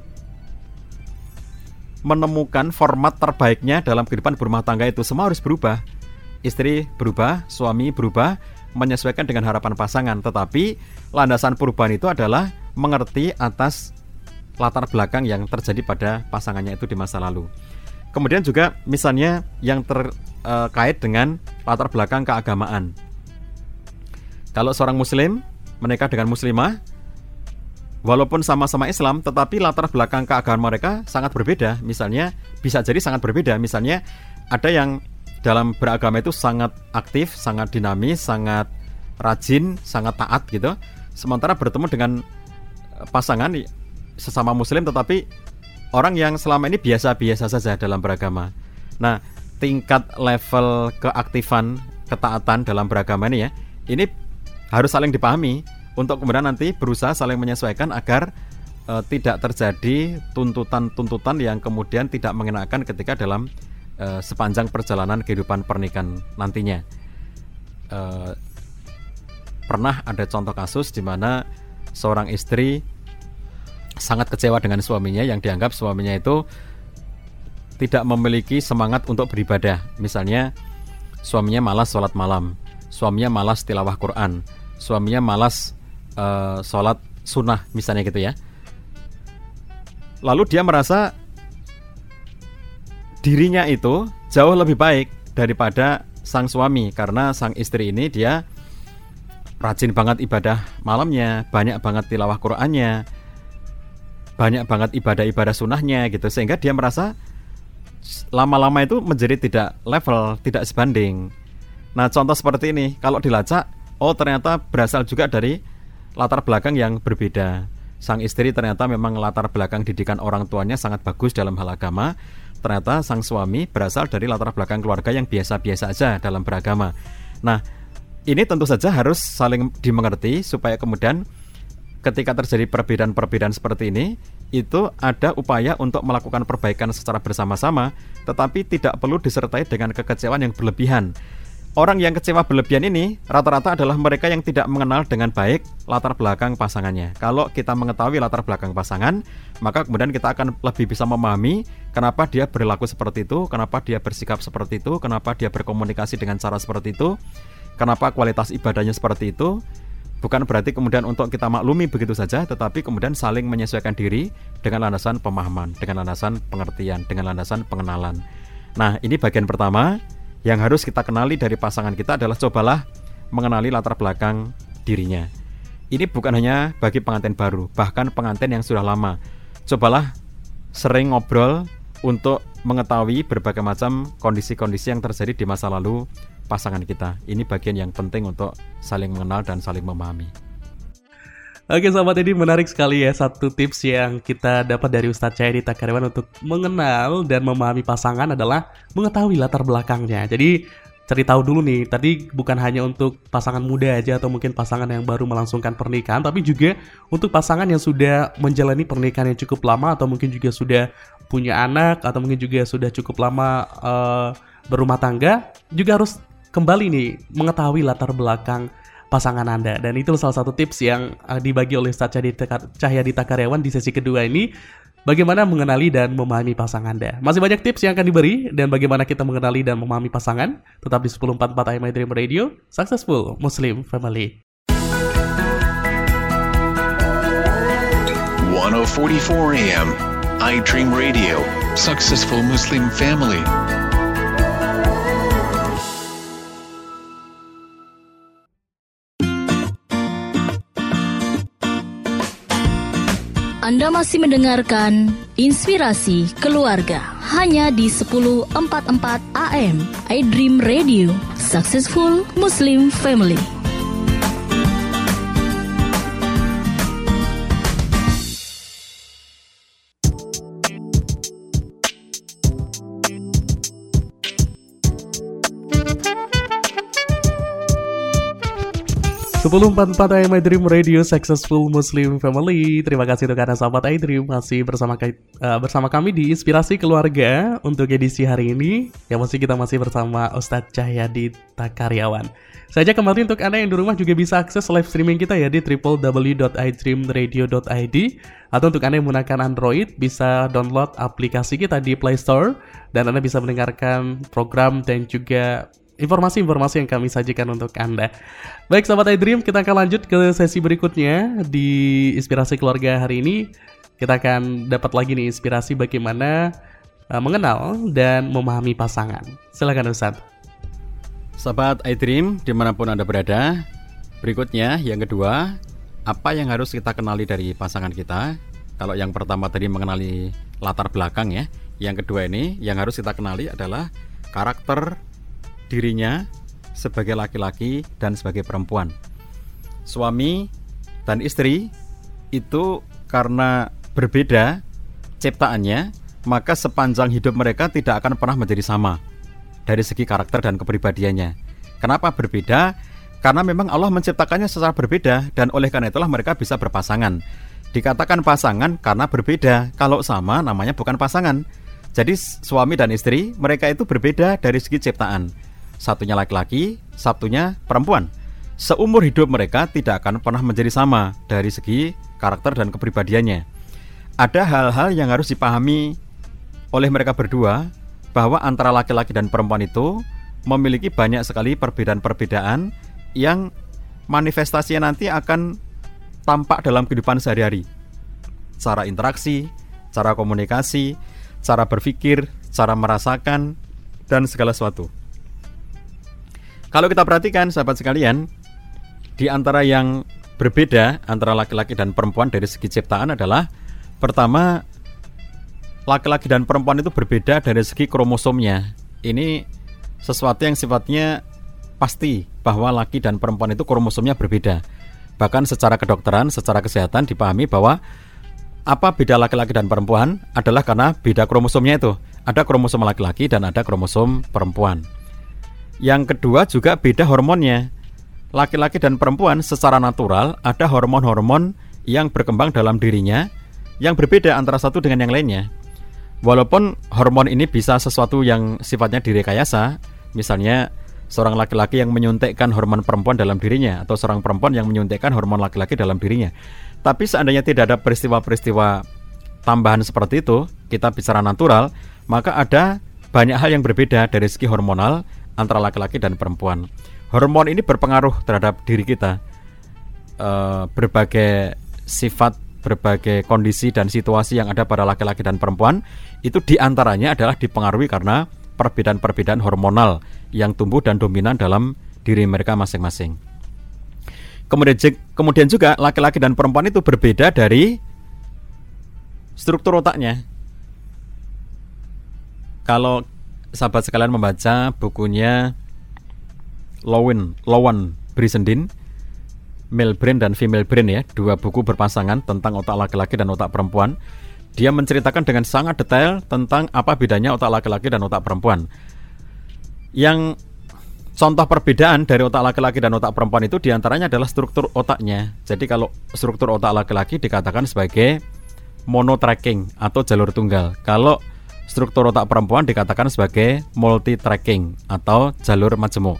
menemukan format terbaiknya dalam kehidupan berumah tangga itu. Semua harus berubah. Istri berubah, suami berubah, menyesuaikan dengan harapan pasangan. Tetapi landasan perubahan itu adalah mengerti atas latar belakang yang terjadi pada pasangannya itu di masa lalu. Kemudian juga misalnya yang terkait dengan latar belakang keagamaan. Kalau seorang muslim menikah dengan muslimah, walaupun sama-sama Islam, tetapi latar belakang keagamaan mereka sangat berbeda. Misalnya, bisa jadi sangat berbeda. Misalnya, ada yang dalam beragama itu sangat aktif, sangat dinamis, sangat rajin, sangat taat gitu. Sementara bertemu dengan pasangan sesama muslim, tetapi orang yang selama ini biasa-biasa saja dalam beragama. Nah, tingkat level keaktifan, ketaatan dalam beragama ini ya, ini harus saling dipahami untuk kemudian nanti berusaha saling menyesuaikan agar e, tidak terjadi tuntutan-tuntutan yang kemudian tidak mengenakan ketika dalam e, sepanjang perjalanan kehidupan pernikahan nantinya. E, pernah ada contoh kasus di mana seorang istri sangat kecewa dengan suaminya yang dianggap suaminya itu tidak memiliki semangat untuk beribadah. Misalnya suaminya malas sholat malam, suaminya malas tilawah Quran, suaminya malas uh, sholat sunnah misalnya gitu ya. Lalu dia merasa dirinya itu jauh lebih baik daripada sang suami, karena sang istri ini dia rajin banget ibadah malamnya, banyak banget tilawah Qurannya, banyak banget ibadah-ibadah sunnahnya gitu, sehingga dia merasa lama-lama itu menjadi tidak level, tidak sebanding. Nah, contoh seperti ini kalau dilacak, oh ternyata berasal juga dari latar belakang yang berbeda. Sang istri ternyata memang latar belakang didikan orang tuanya sangat bagus dalam hal agama. Ternyata sang suami berasal dari latar belakang keluarga yang biasa-biasa aja dalam beragama. Nah, ini tentu saja harus saling dimengerti supaya kemudian ketika terjadi perbedaan-perbedaan seperti ini, itu ada upaya untuk melakukan perbaikan secara bersama-sama, tetapi tidak perlu disertai dengan kekecewaan yang berlebihan. Orang yang kecewa berlebihan ini rata-rata adalah mereka yang tidak mengenal dengan baik latar belakang pasangannya. Kalau kita mengetahui latar belakang pasangan, maka kemudian kita akan lebih bisa memahami kenapa dia berlaku seperti itu, kenapa dia bersikap seperti itu, kenapa dia berkomunikasi dengan cara seperti itu, kenapa kualitas ibadahnya seperti itu. Bukan berarti kemudian untuk kita maklumi begitu saja, tetapi kemudian saling menyesuaikan diri dengan landasan pemahaman, dengan landasan pengertian, dengan landasan pengenalan. Nah, ini bagian pertama yang harus kita kenali dari pasangan kita adalah cobalah mengenali latar belakang dirinya. Ini bukan hanya bagi pengantin baru, bahkan pengantin yang sudah lama. Cobalah sering ngobrol untuk mengetahui berbagai macam kondisi-kondisi yang terjadi di masa lalu pasangan kita. Ini bagian yang penting untuk saling mengenal dan saling memahami. Oke sahabat, ini menarik sekali ya, satu tips yang kita dapat dari Ustadz Cahyadi Takaryawan untuk mengenal dan memahami pasangan adalah mengetahui latar belakangnya. Jadi cari tahu dulu nih, tadi bukan hanya untuk pasangan muda aja atau mungkin pasangan yang baru melangsungkan pernikahan, tapi juga untuk pasangan yang sudah menjalani pernikahan yang cukup lama atau mungkin juga sudah punya anak atau mungkin juga sudah cukup lama uh, berumah tangga juga harus kembali nih mengetahui latar belakang pasangan Anda. Dan itu salah satu tips yang uh, dibagi oleh Ustadz Cahyadita Karyawan di sesi kedua ini, bagaimana mengenali dan memahami pasangan Anda. Masih banyak tips yang akan diberi dan bagaimana kita mengenali dan memahami pasangan. Tetap di sepuluh empat puluh empat A M I Dream Radio, Successful Muslim Family. ten forty-four A M iDream Radio, Successful Muslim Family. Anda masih mendengarkan Inspirasi Keluarga hanya di sepuluh empat puluh empat A M iDream Radio, Successful Muslim Family. sepuluh empat puluh empat A M iDream Radio, Successful Muslim Family. Terima kasih untuk Anda sahabat iDream masih bersama uh, bersama kami di Inspirasi Keluarga untuk edisi hari ini. Yang pasti kita masih bersama Ustadz Cahyadita Karyawan. Saja kembali untuk Anda yang di rumah juga bisa akses live streaming kita ya di w w w dot i dream radio dot i d, atau untuk Anda yang menggunakan Android bisa download aplikasi kita di Play Store dan Anda bisa mendengarkan program dan juga informasi-informasi yang kami sajikan untuk Anda. Baik sahabat iDream, kita akan lanjut ke sesi berikutnya di Inspirasi Keluarga hari ini. Kita akan dapat lagi nih inspirasi bagaimana uh, mengenal dan memahami pasangan. Silakan Ustadz. Sahabat iDream, dimanapun Anda berada, berikutnya yang kedua, apa yang harus kita kenali dari pasangan kita? Kalau yang pertama tadi mengenali latar belakang ya, yang kedua ini yang harus kita kenali adalah karakter dirinya sebagai laki-laki dan sebagai perempuan. Suami dan istri itu karena berbeda ciptaannya, maka sepanjang hidup mereka tidak akan pernah menjadi sama dari segi karakter dan kepribadiannya. Kenapa berbeda? Karena memang Allah menciptakannya secara berbeda, dan oleh karena itulah mereka bisa berpasangan. Dikatakan pasangan karena berbeda, kalau sama namanya bukan pasangan. Jadi suami dan istri mereka itu berbeda dari segi ciptaan. Satunya laki-laki, satunya perempuan. Seumur hidup mereka tidak akan pernah menjadi sama dari segi karakter dan kepribadiannya. Ada hal-hal yang harus dipahami oleh mereka berdua, bahwa antara laki-laki dan perempuan itu memiliki banyak sekali perbedaan-perbedaan yang manifestasinya nanti akan tampak dalam kehidupan sehari-hari. Cara interaksi, cara komunikasi, cara berpikir, cara merasakan, dan segala sesuatu. Kalau kita perhatikan sahabat sekalian, di antara yang berbeda antara laki-laki dan perempuan dari segi ciptaan adalah, pertama, laki-laki dan perempuan itu berbeda dari segi kromosomnya. Ini sesuatu yang sifatnya pasti, bahwa laki dan perempuan itu kromosomnya berbeda. Bahkan secara kedokteran, secara kesehatan dipahami bahwa apa beda laki-laki dan perempuan adalah karena beda kromosomnya itu. Ada kromosom laki-laki dan ada kromosom perempuan. Yang kedua juga beda hormonnya. Laki-laki dan perempuan secara natural ada hormon-hormon yang berkembang dalam dirinya yang berbeda antara satu dengan yang lainnya. Walaupun hormon ini bisa sesuatu yang sifatnya direkayasa, misalnya seorang laki-laki yang menyuntikkan hormon perempuan dalam dirinya, atau seorang perempuan yang menyuntikkan hormon laki-laki dalam dirinya. Tapi seandainya tidak ada peristiwa-peristiwa tambahan seperti itu, kita bicara natural, maka ada banyak hal yang berbeda dari segi hormonal antara laki-laki dan perempuan. Hormon ini berpengaruh terhadap diri kita. E, berbagai sifat, berbagai kondisi dan situasi yang ada pada laki-laki dan perempuan itu diantaranya adalah dipengaruhi karena perbedaan-perbedaan hormonal yang tumbuh dan dominan dalam diri mereka masing-masing. Kemudian, kemudian juga laki-laki dan perempuan itu berbeda dari struktur otaknya. Kalau sahabat sekalian membaca bukunya Lowen, Lowen Brizendine, Male Brain dan Female Brain ya, dua buku berpasangan tentang otak laki-laki dan otak perempuan. Dia menceritakan dengan sangat detail tentang apa bedanya otak laki-laki dan otak perempuan. Yang contoh perbedaan dari otak laki-laki dan otak perempuan itu diantaranya adalah struktur otaknya. Jadi kalau struktur otak laki-laki dikatakan sebagai monotracking atau jalur tunggal. Kalau struktur otak perempuan dikatakan sebagai multi-tracking atau jalur majemuk.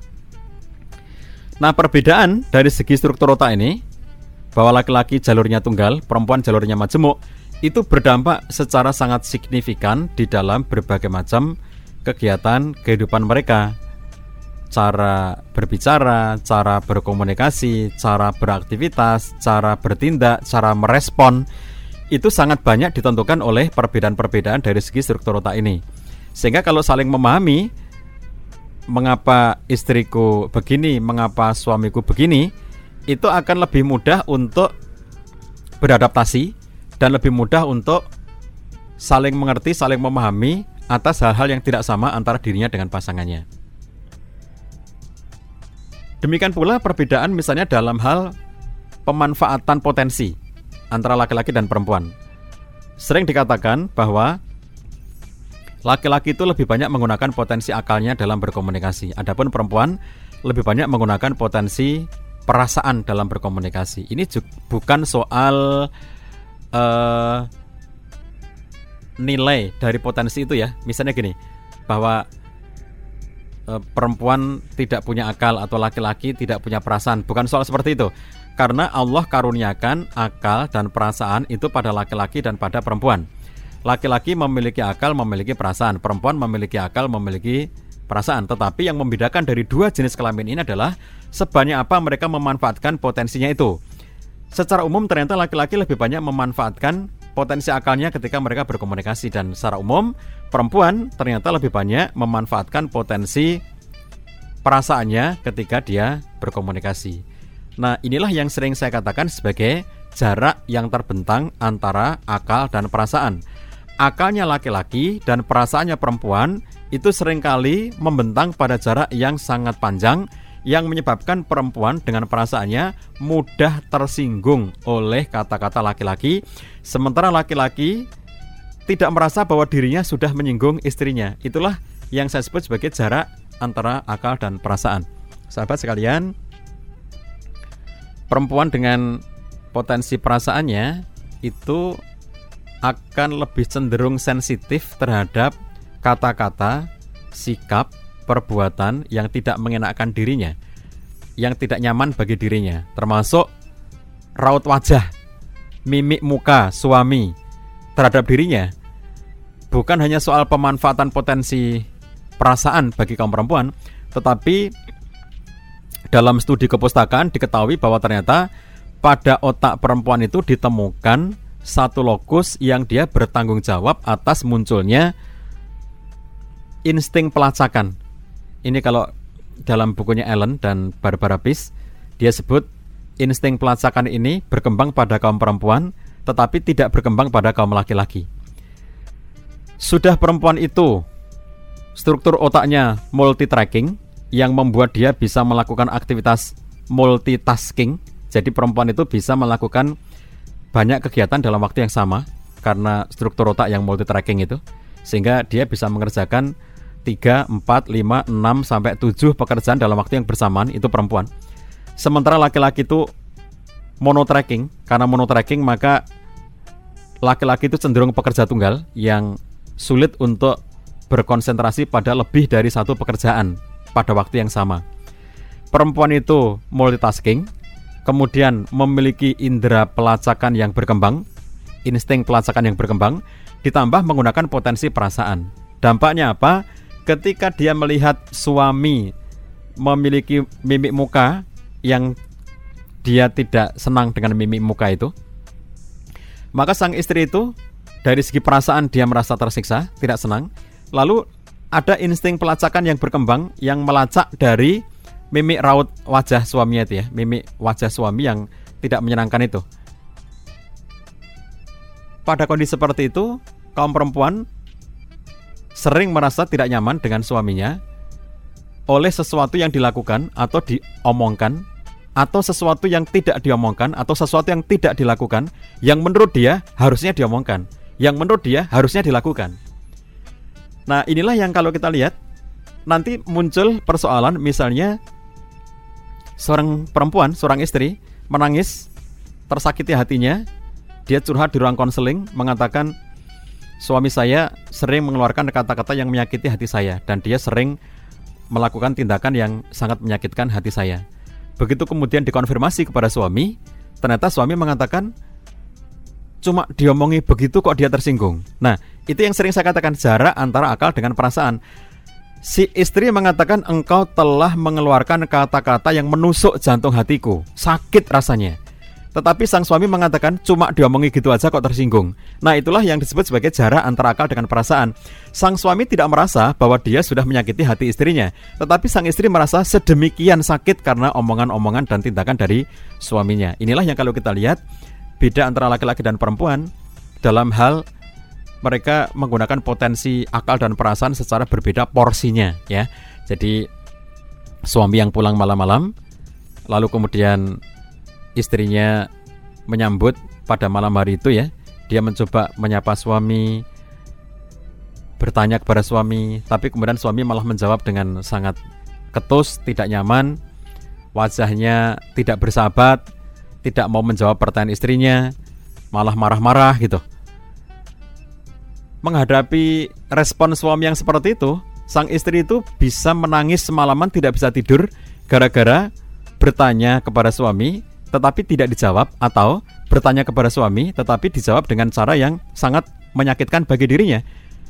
Nah, perbedaan dari segi struktur otak ini, bahwa laki-laki jalurnya tunggal, perempuan jalurnya majemuk, itu berdampak secara sangat signifikan di dalam berbagai macam kegiatan kehidupan mereka. Cara berbicara, cara berkomunikasi, cara beraktivitas, cara bertindak, cara merespon, itu sangat banyak ditentukan oleh perbedaan-perbedaan dari segi struktur otak ini. Sehingga kalau saling memahami, mengapa istriku begini, mengapa suamiku begini, itu akan lebih mudah untuk beradaptasi dan lebih mudah untuk saling mengerti, saling memahami atas hal-hal yang tidak sama antara dirinya dengan pasangannya. Demikian pula perbedaan misalnya dalam hal pemanfaatan potensi antara laki-laki dan perempuan. Sering dikatakan bahwa laki-laki itu lebih banyak menggunakan potensi akalnya dalam berkomunikasi. Adapun perempuan lebih banyak menggunakan potensi perasaan dalam berkomunikasi. Ini juga bukan soal uh, nilai dari potensi itu ya. Misalnya gini, bahwa perempuan tidak punya akal atau laki-laki tidak punya perasaan. Bukan soal seperti itu. Karena Allah karuniakan akal dan perasaan itu pada laki-laki dan pada perempuan. Laki-laki memiliki akal, memiliki perasaan. Perempuan memiliki akal, memiliki perasaan. Tetapi yang membedakan dari dua jenis kelamin ini adalah sebanyak apa mereka memanfaatkan potensinya itu. Secara umum ternyata laki-laki lebih banyak memanfaatkan potensi akalnya ketika mereka berkomunikasi, dan secara umum perempuan ternyata lebih banyak memanfaatkan potensi perasaannya ketika dia berkomunikasi. Nah, inilah yang sering saya katakan sebagai jarak yang terbentang antara akal dan perasaan. Akalnya laki-laki dan perasaannya perempuan itu seringkali membentang pada jarak yang sangat panjang, yang menyebabkan perempuan dengan perasaannya mudah tersinggung oleh kata-kata laki-laki, sementara laki-laki tidak merasa bahwa dirinya sudah menyinggung istrinya. Itulah yang saya sebut sebagai jarak antara akal dan perasaan. Sahabat sekalian, perempuan dengan potensi perasaannya itu akan lebih cenderung sensitif terhadap kata-kata, sikap, perbuatan yang tidak mengenakan dirinya, yang tidak nyaman bagi dirinya, termasuk raut wajah, mimik muka suami terhadap dirinya. Bukan hanya soal pemanfaatan potensi perasaan bagi kaum perempuan, tetapi dalam studi kepustakaan diketahui bahwa ternyata pada otak perempuan itu ditemukan satu lokus yang dia bertanggung jawab atas munculnya insting pelacakan. Ini kalau dalam bukunya Ellen dan Barbara Pease, dia sebut insting pelacakan ini berkembang pada kaum perempuan, tetapi tidak berkembang pada kaum laki-laki. Sudah perempuan itu struktur otaknya multi-tracking, yang membuat dia bisa melakukan aktivitas multitasking. Jadi perempuan itu bisa melakukan banyak kegiatan dalam waktu yang sama karena struktur otak yang multi-tracking itu, sehingga dia bisa mengerjakan tiga, empat, lima, enam, sampai tujuh pekerjaan dalam waktu yang bersamaan. Itu perempuan. Sementara laki-laki itu monotracking. Karena monotracking maka laki-laki itu cenderung pekerja tunggal yang sulit untuk berkonsentrasi pada lebih dari satu pekerjaan pada waktu yang sama. Perempuan itu multitasking, kemudian memiliki indera pelacakan yang berkembang, insting pelacakan yang berkembang, ditambah menggunakan potensi perasaan. Dampaknya apa? Ketika dia melihat suami memiliki mimik muka yang dia tidak senang dengan mimik muka itu, maka sang istri itu dari segi perasaan dia merasa tersiksa, tidak senang. Lalu ada insting pelacakan yang berkembang yang melacak dari mimik raut wajah suaminya itu ya, mimik wajah suami yang tidak menyenangkan itu. Pada kondisi seperti itu, kaum perempuan sering merasa tidak nyaman dengan suaminya oleh sesuatu yang dilakukan atau diomongkan, atau sesuatu yang tidak diomongkan, atau sesuatu yang tidak dilakukan yang menurut dia harusnya diomongkan, yang menurut dia harusnya dilakukan. Nah, inilah yang kalau kita lihat nanti muncul persoalan, misalnya seorang perempuan, seorang istri menangis, tersakiti hatinya, dia curhat di ruang konseling mengatakan, suami saya sering mengeluarkan kata-kata yang menyakiti hati saya dan dia sering melakukan tindakan yang sangat menyakitkan hati saya. Begitu kemudian dikonfirmasi kepada suami, ternyata suami mengatakan cuma diomongi begitu kok dia tersinggung. Nah, itu yang sering saya katakan, jarak antara akal dengan perasaan. Si istri mengatakan engkau telah mengeluarkan kata-kata yang menusuk jantung hatiku, sakit rasanya. Tetapi sang suami mengatakan cuma diomongi gitu aja kok tersinggung. Nah, itulah yang disebut sebagai jarak antara akal dengan perasaan. Sang suami tidak merasa bahwa dia sudah menyakiti hati istrinya, tetapi sang istri merasa sedemikian sakit karena omongan-omongan dan tindakan dari suaminya. Inilah yang kalau kita lihat beda antara laki-laki dan perempuan dalam hal mereka menggunakan potensi akal dan perasaan secara berbeda porsinya, ya. Jadi suami yang pulang malam-malam, lalu kemudian istrinya menyambut pada malam hari itu, ya. Dia mencoba menyapa suami, bertanya kepada suami, tapi kemudian suami malah menjawab dengan sangat ketus, tidak nyaman, wajahnya tidak bersahabat, tidak mau menjawab pertanyaan istrinya, malah marah-marah gitu. Menghadapi respon suami yang seperti itu, sang istri itu bisa menangis semalaman, tidak bisa tidur gara-gara bertanya kepada suami tetapi tidak dijawab, atau bertanya kepada suami tetapi dijawab dengan cara yang sangat menyakitkan bagi dirinya.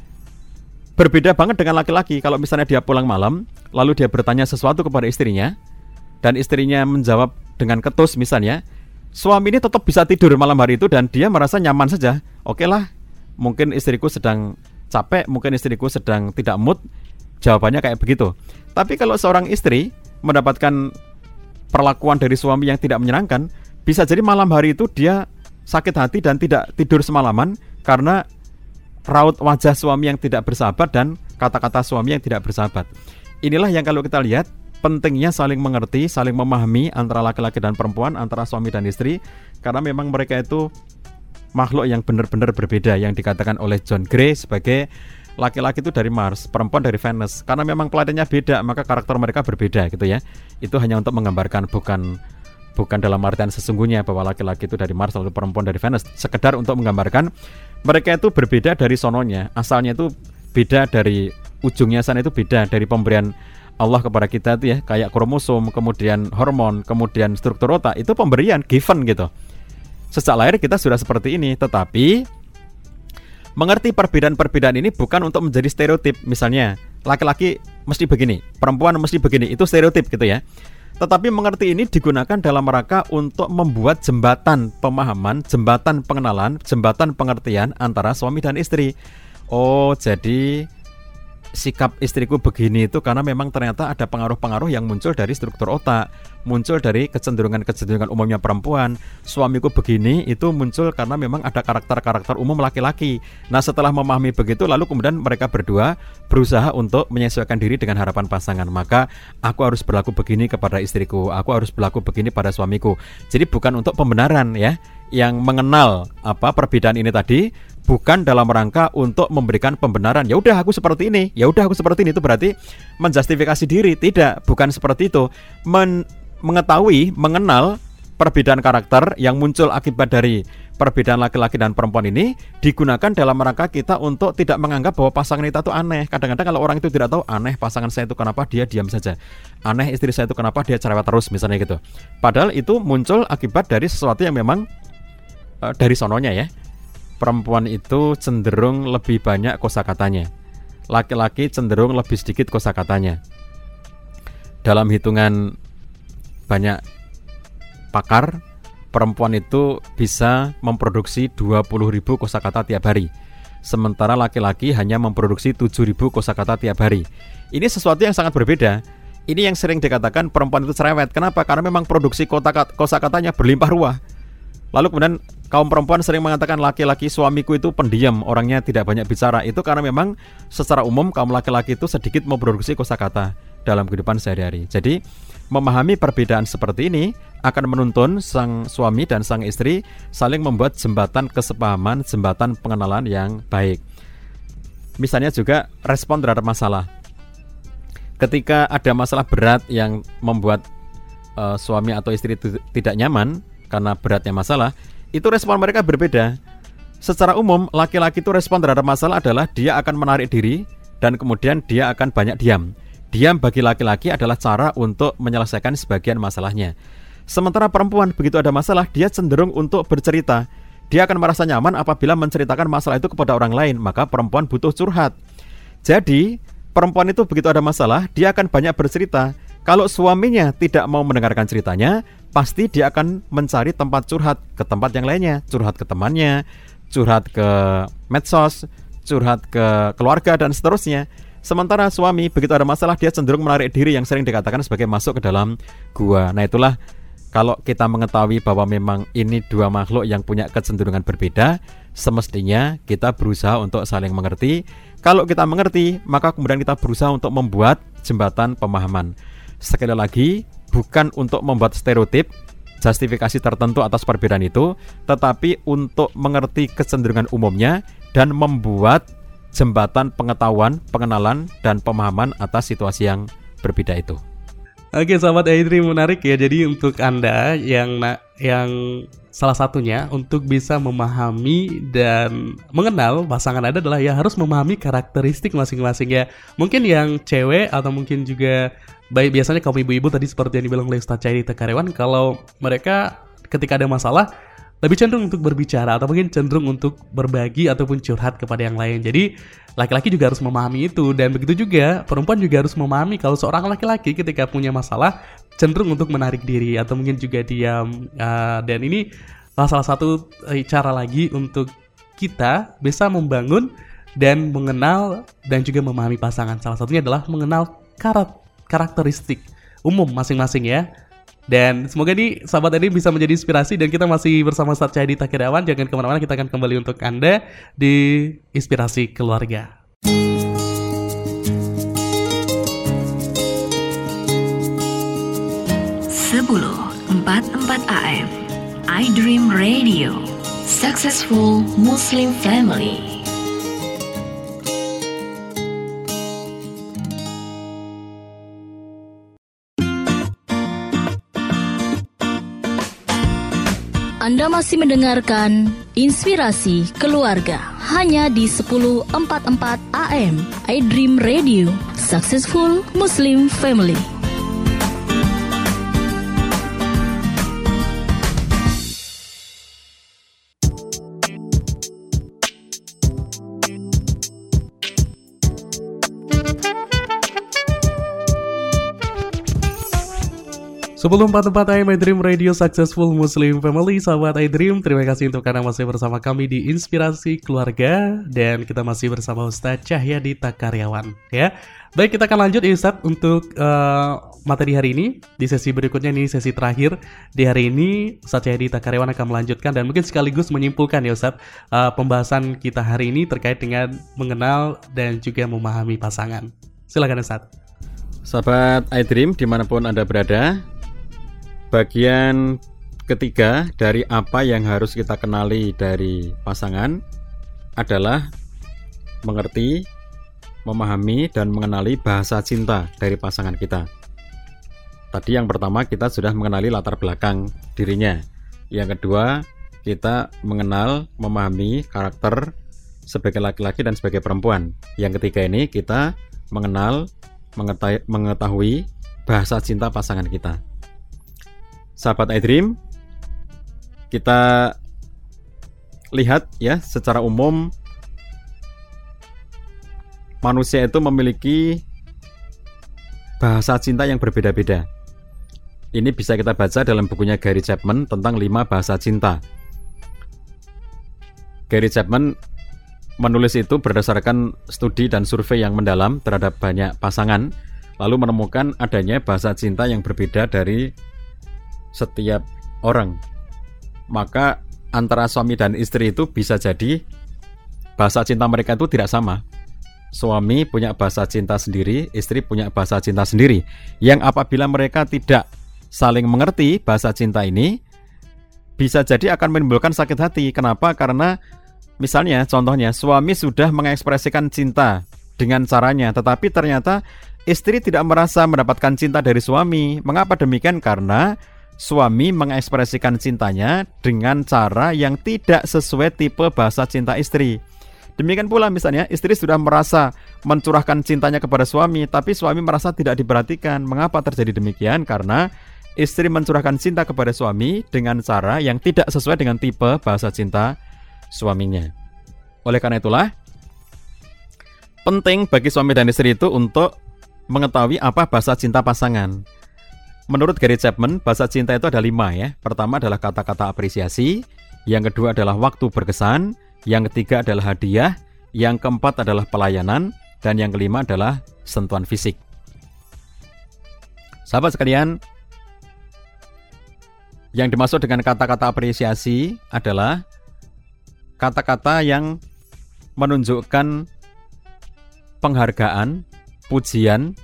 Berbeda banget dengan laki-laki. Kalau misalnya dia pulang malam lalu dia bertanya sesuatu kepada istrinya dan istrinya menjawab dengan ketus misalnya, suami ini tetap bisa tidur malam hari itu dan dia merasa nyaman saja. Oke lah, mungkin istriku sedang capek, mungkin istriku sedang tidak mood, jawabannya kayak begitu. Tapi kalau seorang istri mendapatkan perlakuan dari suami yang tidak menyenangkan, bisa jadi malam hari itu dia sakit hati dan tidak tidur semalaman karena raut wajah suami yang tidak bersahabat dan kata-kata suami yang tidak bersahabat. Inilah yang kalau kita lihat pentingnya saling mengerti, saling memahami antara laki-laki dan perempuan, antara suami dan istri, karena memang mereka itu makhluk yang benar-benar berbeda, yang dikatakan oleh John Gray sebagai laki-laki itu dari Mars, perempuan dari Venus. Karena memang planetnya beda, maka karakter mereka berbeda gitu ya. Itu hanya untuk menggambarkan, bukan bukan dalam artian sesungguhnya bahwa laki-laki itu dari Mars lalu perempuan dari Venus. Sekedar untuk menggambarkan mereka itu berbeda dari sononya, asalnya itu beda, dari ujungnya sana itu beda, dari pemberian Allah kepada kita itu ya, kayak kromosom, kemudian hormon, kemudian struktur otak, itu pemberian, given gitu. Sejak lahir kita sudah seperti ini, tetapi mengerti perbedaan-perbedaan ini bukan untuk menjadi stereotip. Misalnya, laki-laki mesti begini, perempuan mesti begini, itu stereotip gitu ya. Tetapi mengerti ini digunakan dalam rangka untuk membuat jembatan pemahaman, jembatan pengenalan, jembatan pengertian antara suami dan istri. Oh, jadi sikap istriku begini itu karena memang ternyata ada pengaruh-pengaruh yang muncul dari struktur otak, muncul dari kecenderungan-kecenderungan umumnya perempuan. Suamiku begini itu muncul karena memang ada karakter-karakter umum laki-laki. Nah, setelah memahami begitu, lalu kemudian mereka berdua berusaha untuk menyesuaikan diri dengan harapan pasangan. Maka aku harus berlaku begini kepada istriku, aku harus berlaku begini pada suamiku. Jadi bukan untuk pembenaran ya, yang mengenal apa perbedaan ini tadi, bukan dalam rangka untuk memberikan pembenaran. Ya udah aku seperti ini, ya udah aku seperti ini, itu berarti menjustifikasi diri. Tidak, bukan seperti itu. Men- mengetahui, mengenal perbedaan karakter yang muncul akibat dari perbedaan laki-laki dan perempuan ini digunakan dalam rangka kita untuk tidak menganggap bahwa pasangan kita itu aneh. Kadang-kadang kalau orang itu tidak tahu, aneh pasangan saya itu kenapa dia diam saja, aneh istri saya itu kenapa dia cerewet terus misalnya gitu. Padahal itu muncul akibat dari sesuatu yang memang uh, dari sononya ya. Perempuan itu cenderung lebih banyak kosakatanya, laki-laki cenderung lebih sedikit kosakatanya. Dalam hitungan banyak pakar, perempuan itu bisa memproduksi dua puluh ribu kosakata tiap hari, sementara laki-laki hanya memproduksi tujuh ribu kosakata tiap hari. Ini sesuatu yang sangat berbeda. Ini yang sering dikatakan perempuan itu cerewet. Kenapa? Karena memang produksi kosakatanya berlimpah ruah. Lalu kemudian kaum perempuan sering mengatakan laki-laki suamiku itu pendiam, orangnya tidak banyak bicara. Itu karena memang secara umum kaum laki-laki itu sedikit memproduksi kosakata dalam kehidupan sehari-hari. Jadi memahami perbedaan seperti ini akan menuntun sang suami dan sang istri saling membuat jembatan kesepahaman, jembatan pengenalan yang baik. Misalnya juga respon terhadap masalah. Ketika ada masalah berat yang membuat uh, suami atau istri itu tidak nyaman karena beratnya masalah, itu respon mereka berbeda. secara umum laki-laki itu respon terhadap masalah adalah dia akan menarik diri dan kemudian dia akan banyak diam. Diam bagi laki-laki adalah cara untuk menyelesaikan sebagian masalahnya. Sementara perempuan begitu ada masalah, dia cenderung untuk bercerita. Dia akan merasa nyaman apabila menceritakan masalah itu kepada orang lain, maka perempuan butuh curhat. Jadi, perempuan itu begitu ada masalah, dia akan banyak bercerita. Kalau suaminya tidak mau mendengarkan ceritanya, pasti dia akan mencari tempat curhat ke tempat yang lainnya, curhat ke temannya, curhat ke medsos, curhat ke keluarga dan seterusnya. Sementara suami begitu ada masalah, dia cenderung menarik diri yang sering dikatakan sebagai masuk ke dalam gua. Nah itulah, kalau kita mengetahui bahwa memang ini dua makhluk yang punya kecenderungan berbeda, semestinya kita berusaha untuk saling mengerti. Kalau kita mengerti, maka kemudian kita berusaha untuk membuat jembatan pemahaman. Sekali lagi, bukan untuk membuat stereotip, justifikasi tertentu atas perbedaan itu, tetapi untuk mengerti kecenderungan umumnya dan membuat jembatan pengetahuan, pengenalan, dan pemahaman atas situasi yang berbeda itu. Oke sahabat iDream, menarik ya. Jadi untuk Anda yang na- yang salah satunya untuk bisa memahami dan mengenal pasangan Anda adalah ya harus memahami karakteristik masing-masing ya. Mungkin yang cewek atau mungkin juga baik biasanya kaum ibu-ibu tadi seperti yang dibilang oleh Ustaz Cahyadi Takarewan, kalau mereka ketika ada masalah lebih cenderung untuk berbicara atau mungkin cenderung untuk berbagi ataupun curhat kepada yang lain. Jadi laki-laki juga harus memahami itu, dan begitu juga perempuan juga harus memahami kalau seorang laki-laki ketika punya masalah cenderung untuk menarik diri atau mungkin juga diam. Uh, dan ini salah satu cara lagi untuk kita bisa membangun dan mengenal dan juga memahami pasangan. Salah satunya adalah mengenal karat karakteristik umum masing-masing ya. Dan semoga ini sahabat ini bisa menjadi inspirasi, dan kita masih bersama Ustaz Cahyadi Takarewan. Jangan kemana-mana, kita akan kembali untuk Anda di Inspirasi Keluarga. sepuluh empat puluh empat A M iDream Radio, Successful Muslim Family. Anda masih mendengarkan Inspirasi Keluarga hanya di sepuluh empat puluh empat A M iDream Radio, Successful Muslim Family. sepuluh empat puluh empat A M iDream Radio, Successful Muslim Family. Sahabat iDream, terima kasih untuk Anda masih bersama kami di Inspirasi Keluarga, dan kita masih bersama Ustaz Cahyadi Takarewan ya. Baik, kita akan lanjut ya Ustaz untuk uh, materi hari ini. Di sesi berikutnya, ini sesi terakhir di hari ini, Ustaz Cahyadi Takarewan akan melanjutkan dan mungkin sekaligus menyimpulkan ya Ustaz uh, pembahasan kita hari ini terkait dengan mengenal dan juga memahami pasangan. Silakan Ustaz. Sahabat iDream dimanapun Anda berada, bagian ketiga dari apa yang harus kita kenali dari pasangan adalah mengerti, memahami, dan mengenali bahasa cinta dari pasangan kita. Tadi yang pertama kita sudah mengenali latar belakang dirinya. Yang kedua, kita mengenal, memahami karakter sebagai laki-laki dan sebagai perempuan. Yang ketiga ini kita mengenal, mengetahui bahasa cinta pasangan kita. Sahabat iDream, kita lihat ya, secara umum manusia itu memiliki bahasa cinta yang berbeda-beda. Ini bisa kita baca dalam bukunya Gary Chapman tentang lima bahasa cinta. Gary Chapman menulis itu berdasarkan studi dan survei yang mendalam terhadap banyak pasangan, lalu menemukan adanya bahasa cinta yang berbeda dari setiap orang. Maka antara suami dan istri itu bisa jadi bahasa cinta mereka itu tidak sama. Suami punya bahasa cinta sendiri, istri punya bahasa cinta sendiri, yang apabila mereka tidak saling mengerti bahasa cinta ini, bisa jadi akan menimbulkan sakit hati. Kenapa? Karena misalnya contohnya suami sudah mengekspresikan cinta dengan caranya, tetapi ternyata istri tidak merasa mendapatkan cinta dari suami. Mengapa demikian? Karena suami mengekspresikan cintanya dengan cara yang tidak sesuai tipe bahasa cinta istri. Demikian pula misalnya istri sudah merasa mencurahkan cintanya kepada suami, tapi suami merasa tidak diperhatikan. Mengapa terjadi demikian? Karena istri mencurahkan cinta kepada suami dengan cara yang tidak sesuai dengan tipe bahasa cinta suaminya. Oleh karena itulah, penting bagi suami dan istri itu untuk mengetahui apa bahasa cinta pasangan. Menurut Gary Chapman, bahasa cinta itu ada lima ya. Pertama adalah kata-kata apresiasi, yang kedua adalah waktu berkesan, yang ketiga adalah hadiah, yang keempat adalah pelayanan, dan yang kelima adalah sentuhan fisik. Sahabat sekalian, yang dimaksud dengan kata-kata apresiasi adalah kata-kata yang menunjukkan penghargaan, pujian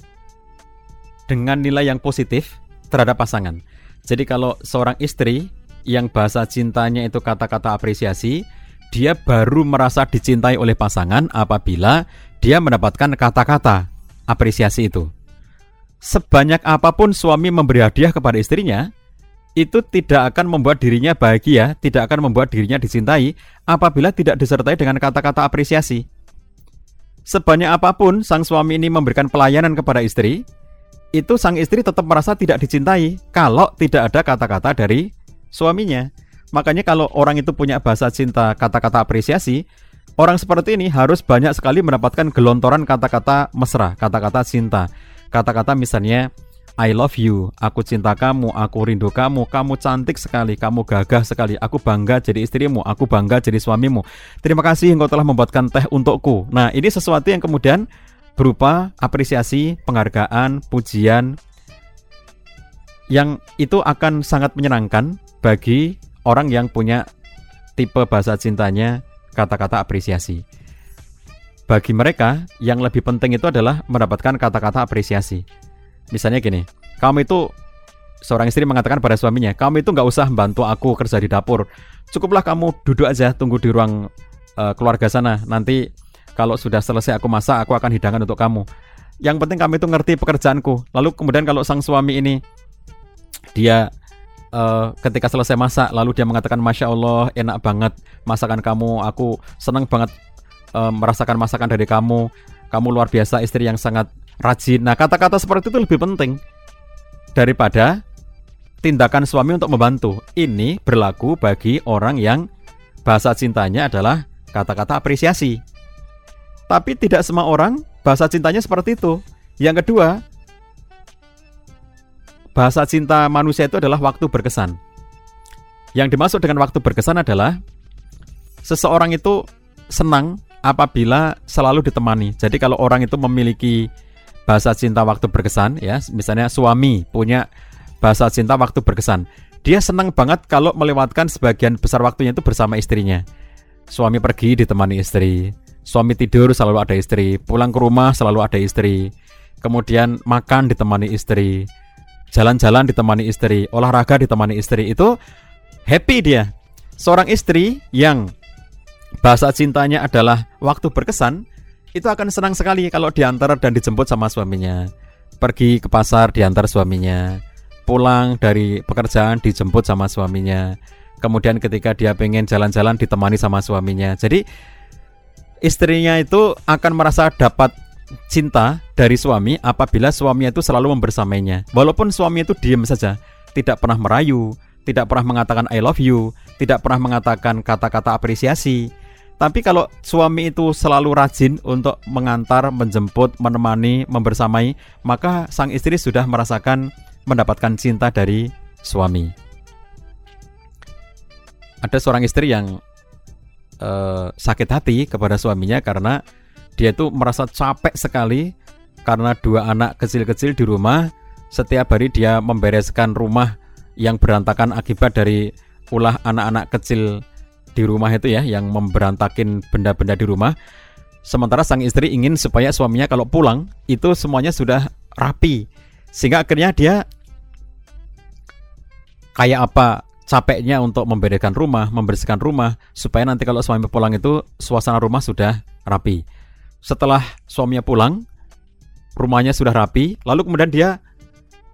dengan nilai yang positif terhadap pasangan. Jadi kalau seorang istri yang bahasa cintanya itu kata-kata apresiasi, dia baru merasa dicintai oleh pasangan apabila dia mendapatkan kata-kata apresiasi itu. Sebanyak apapun suami memberi hadiah kepada istrinya, itu tidak akan membuat dirinya bahagia, tidak akan membuat dirinya dicintai apabila tidak disertai dengan kata-kata apresiasi. Sebanyak apapun sang suami ini memberikan pelayanan kepada istri, itu sang istri tetap merasa tidak dicintai kalau tidak ada kata-kata dari suaminya. Makanya kalau orang itu punya bahasa cinta kata-kata apresiasi, orang seperti ini harus banyak sekali mendapatkan gelontoran kata-kata mesra, kata-kata cinta. Kata-kata misalnya, I love you, aku cinta kamu, aku rindu kamu, kamu cantik sekali, kamu gagah sekali, aku bangga jadi istrimu, aku bangga jadi suamimu. Terima kasih engkau telah membuatkan teh untukku. Nah, ini sesuatu yang kemudian berupa apresiasi, penghargaan, pujian, yang itu akan sangat menyenangkan bagi orang yang punya tipe bahasa cintanya kata-kata apresiasi. Bagi mereka, yang lebih penting itu adalah mendapatkan kata-kata apresiasi. Misalnya gini, kamu itu, seorang istri mengatakan pada suaminya, kamu itu gak usah bantu aku kerja di dapur, cukuplah kamu duduk aja, tunggu di ruang uh, keluarga sana. Nanti kalau sudah selesai aku masak, aku akan hidangan untuk kamu. Yang penting kamu itu ngerti pekerjaanku. Lalu kemudian kalau sang suami ini, dia uh, ketika selesai masak, lalu dia mengatakan, Masya Allah, enak banget masakan kamu, aku senang banget uh, merasakan masakan dari kamu, kamu luar biasa istri yang sangat rajin. Nah, kata-kata seperti itu lebih penting daripada tindakan suami untuk membantu. Ini berlaku bagi orang yang bahasa cintanya adalah kata-kata apresiasi. Tapi tidak semua orang bahasa cintanya seperti itu. Yang kedua, bahasa cinta manusia itu adalah waktu berkesan. Yang dimaksud dengan waktu berkesan adalah seseorang itu senang apabila selalu ditemani. Jadi kalau orang itu memiliki bahasa cinta waktu berkesan, ya, misalnya suami punya bahasa cinta waktu berkesan, dia senang banget kalau melewatkan sebagian besar waktunya itu bersama istrinya. Suami pergi ditemani istri, suami tidur selalu ada istri, pulang ke rumah selalu ada istri, kemudian makan ditemani istri, jalan-jalan ditemani istri, olahraga ditemani istri. Itu happy dia. Seorang istri yang bahasa cintanya adalah waktu berkesan, itu akan senang sekali kalau diantar dan dijemput sama suaminya. Pergi ke pasar diantar suaminya, pulang dari pekerjaan dijemput sama suaminya, kemudian ketika dia pengen jalan-jalan ditemani sama suaminya. Jadi istrinya itu akan merasa dapat cinta dari suami apabila suaminya itu selalu membersamainya. Walaupun suami itu diam saja, tidak pernah merayu, tidak pernah mengatakan I love you, tidak pernah mengatakan kata-kata apresiasi. Tapi kalau suami itu selalu rajin untuk mengantar, menjemput, menemani, membersamai, maka sang istri sudah merasakan mendapatkan cinta dari suami. Ada seorang istri yang uh, sakit hati kepada suaminya karena dia itu merasa capek sekali karena dua anak kecil-kecil di rumah. Setiap hari dia membereskan rumah yang berantakan akibat dari ulah anak-anak kecil di rumah itu ya, yang memberantakin benda-benda di rumah. Sementara sang istri ingin supaya suaminya kalau pulang itu semuanya sudah rapi, sehingga akhirnya dia kayak apa capeknya untuk membereskan rumah, membersihkan rumah, supaya nanti kalau suami pulang itu suasana rumah sudah rapi. Setelah suaminya pulang, rumahnya sudah rapi, lalu kemudian dia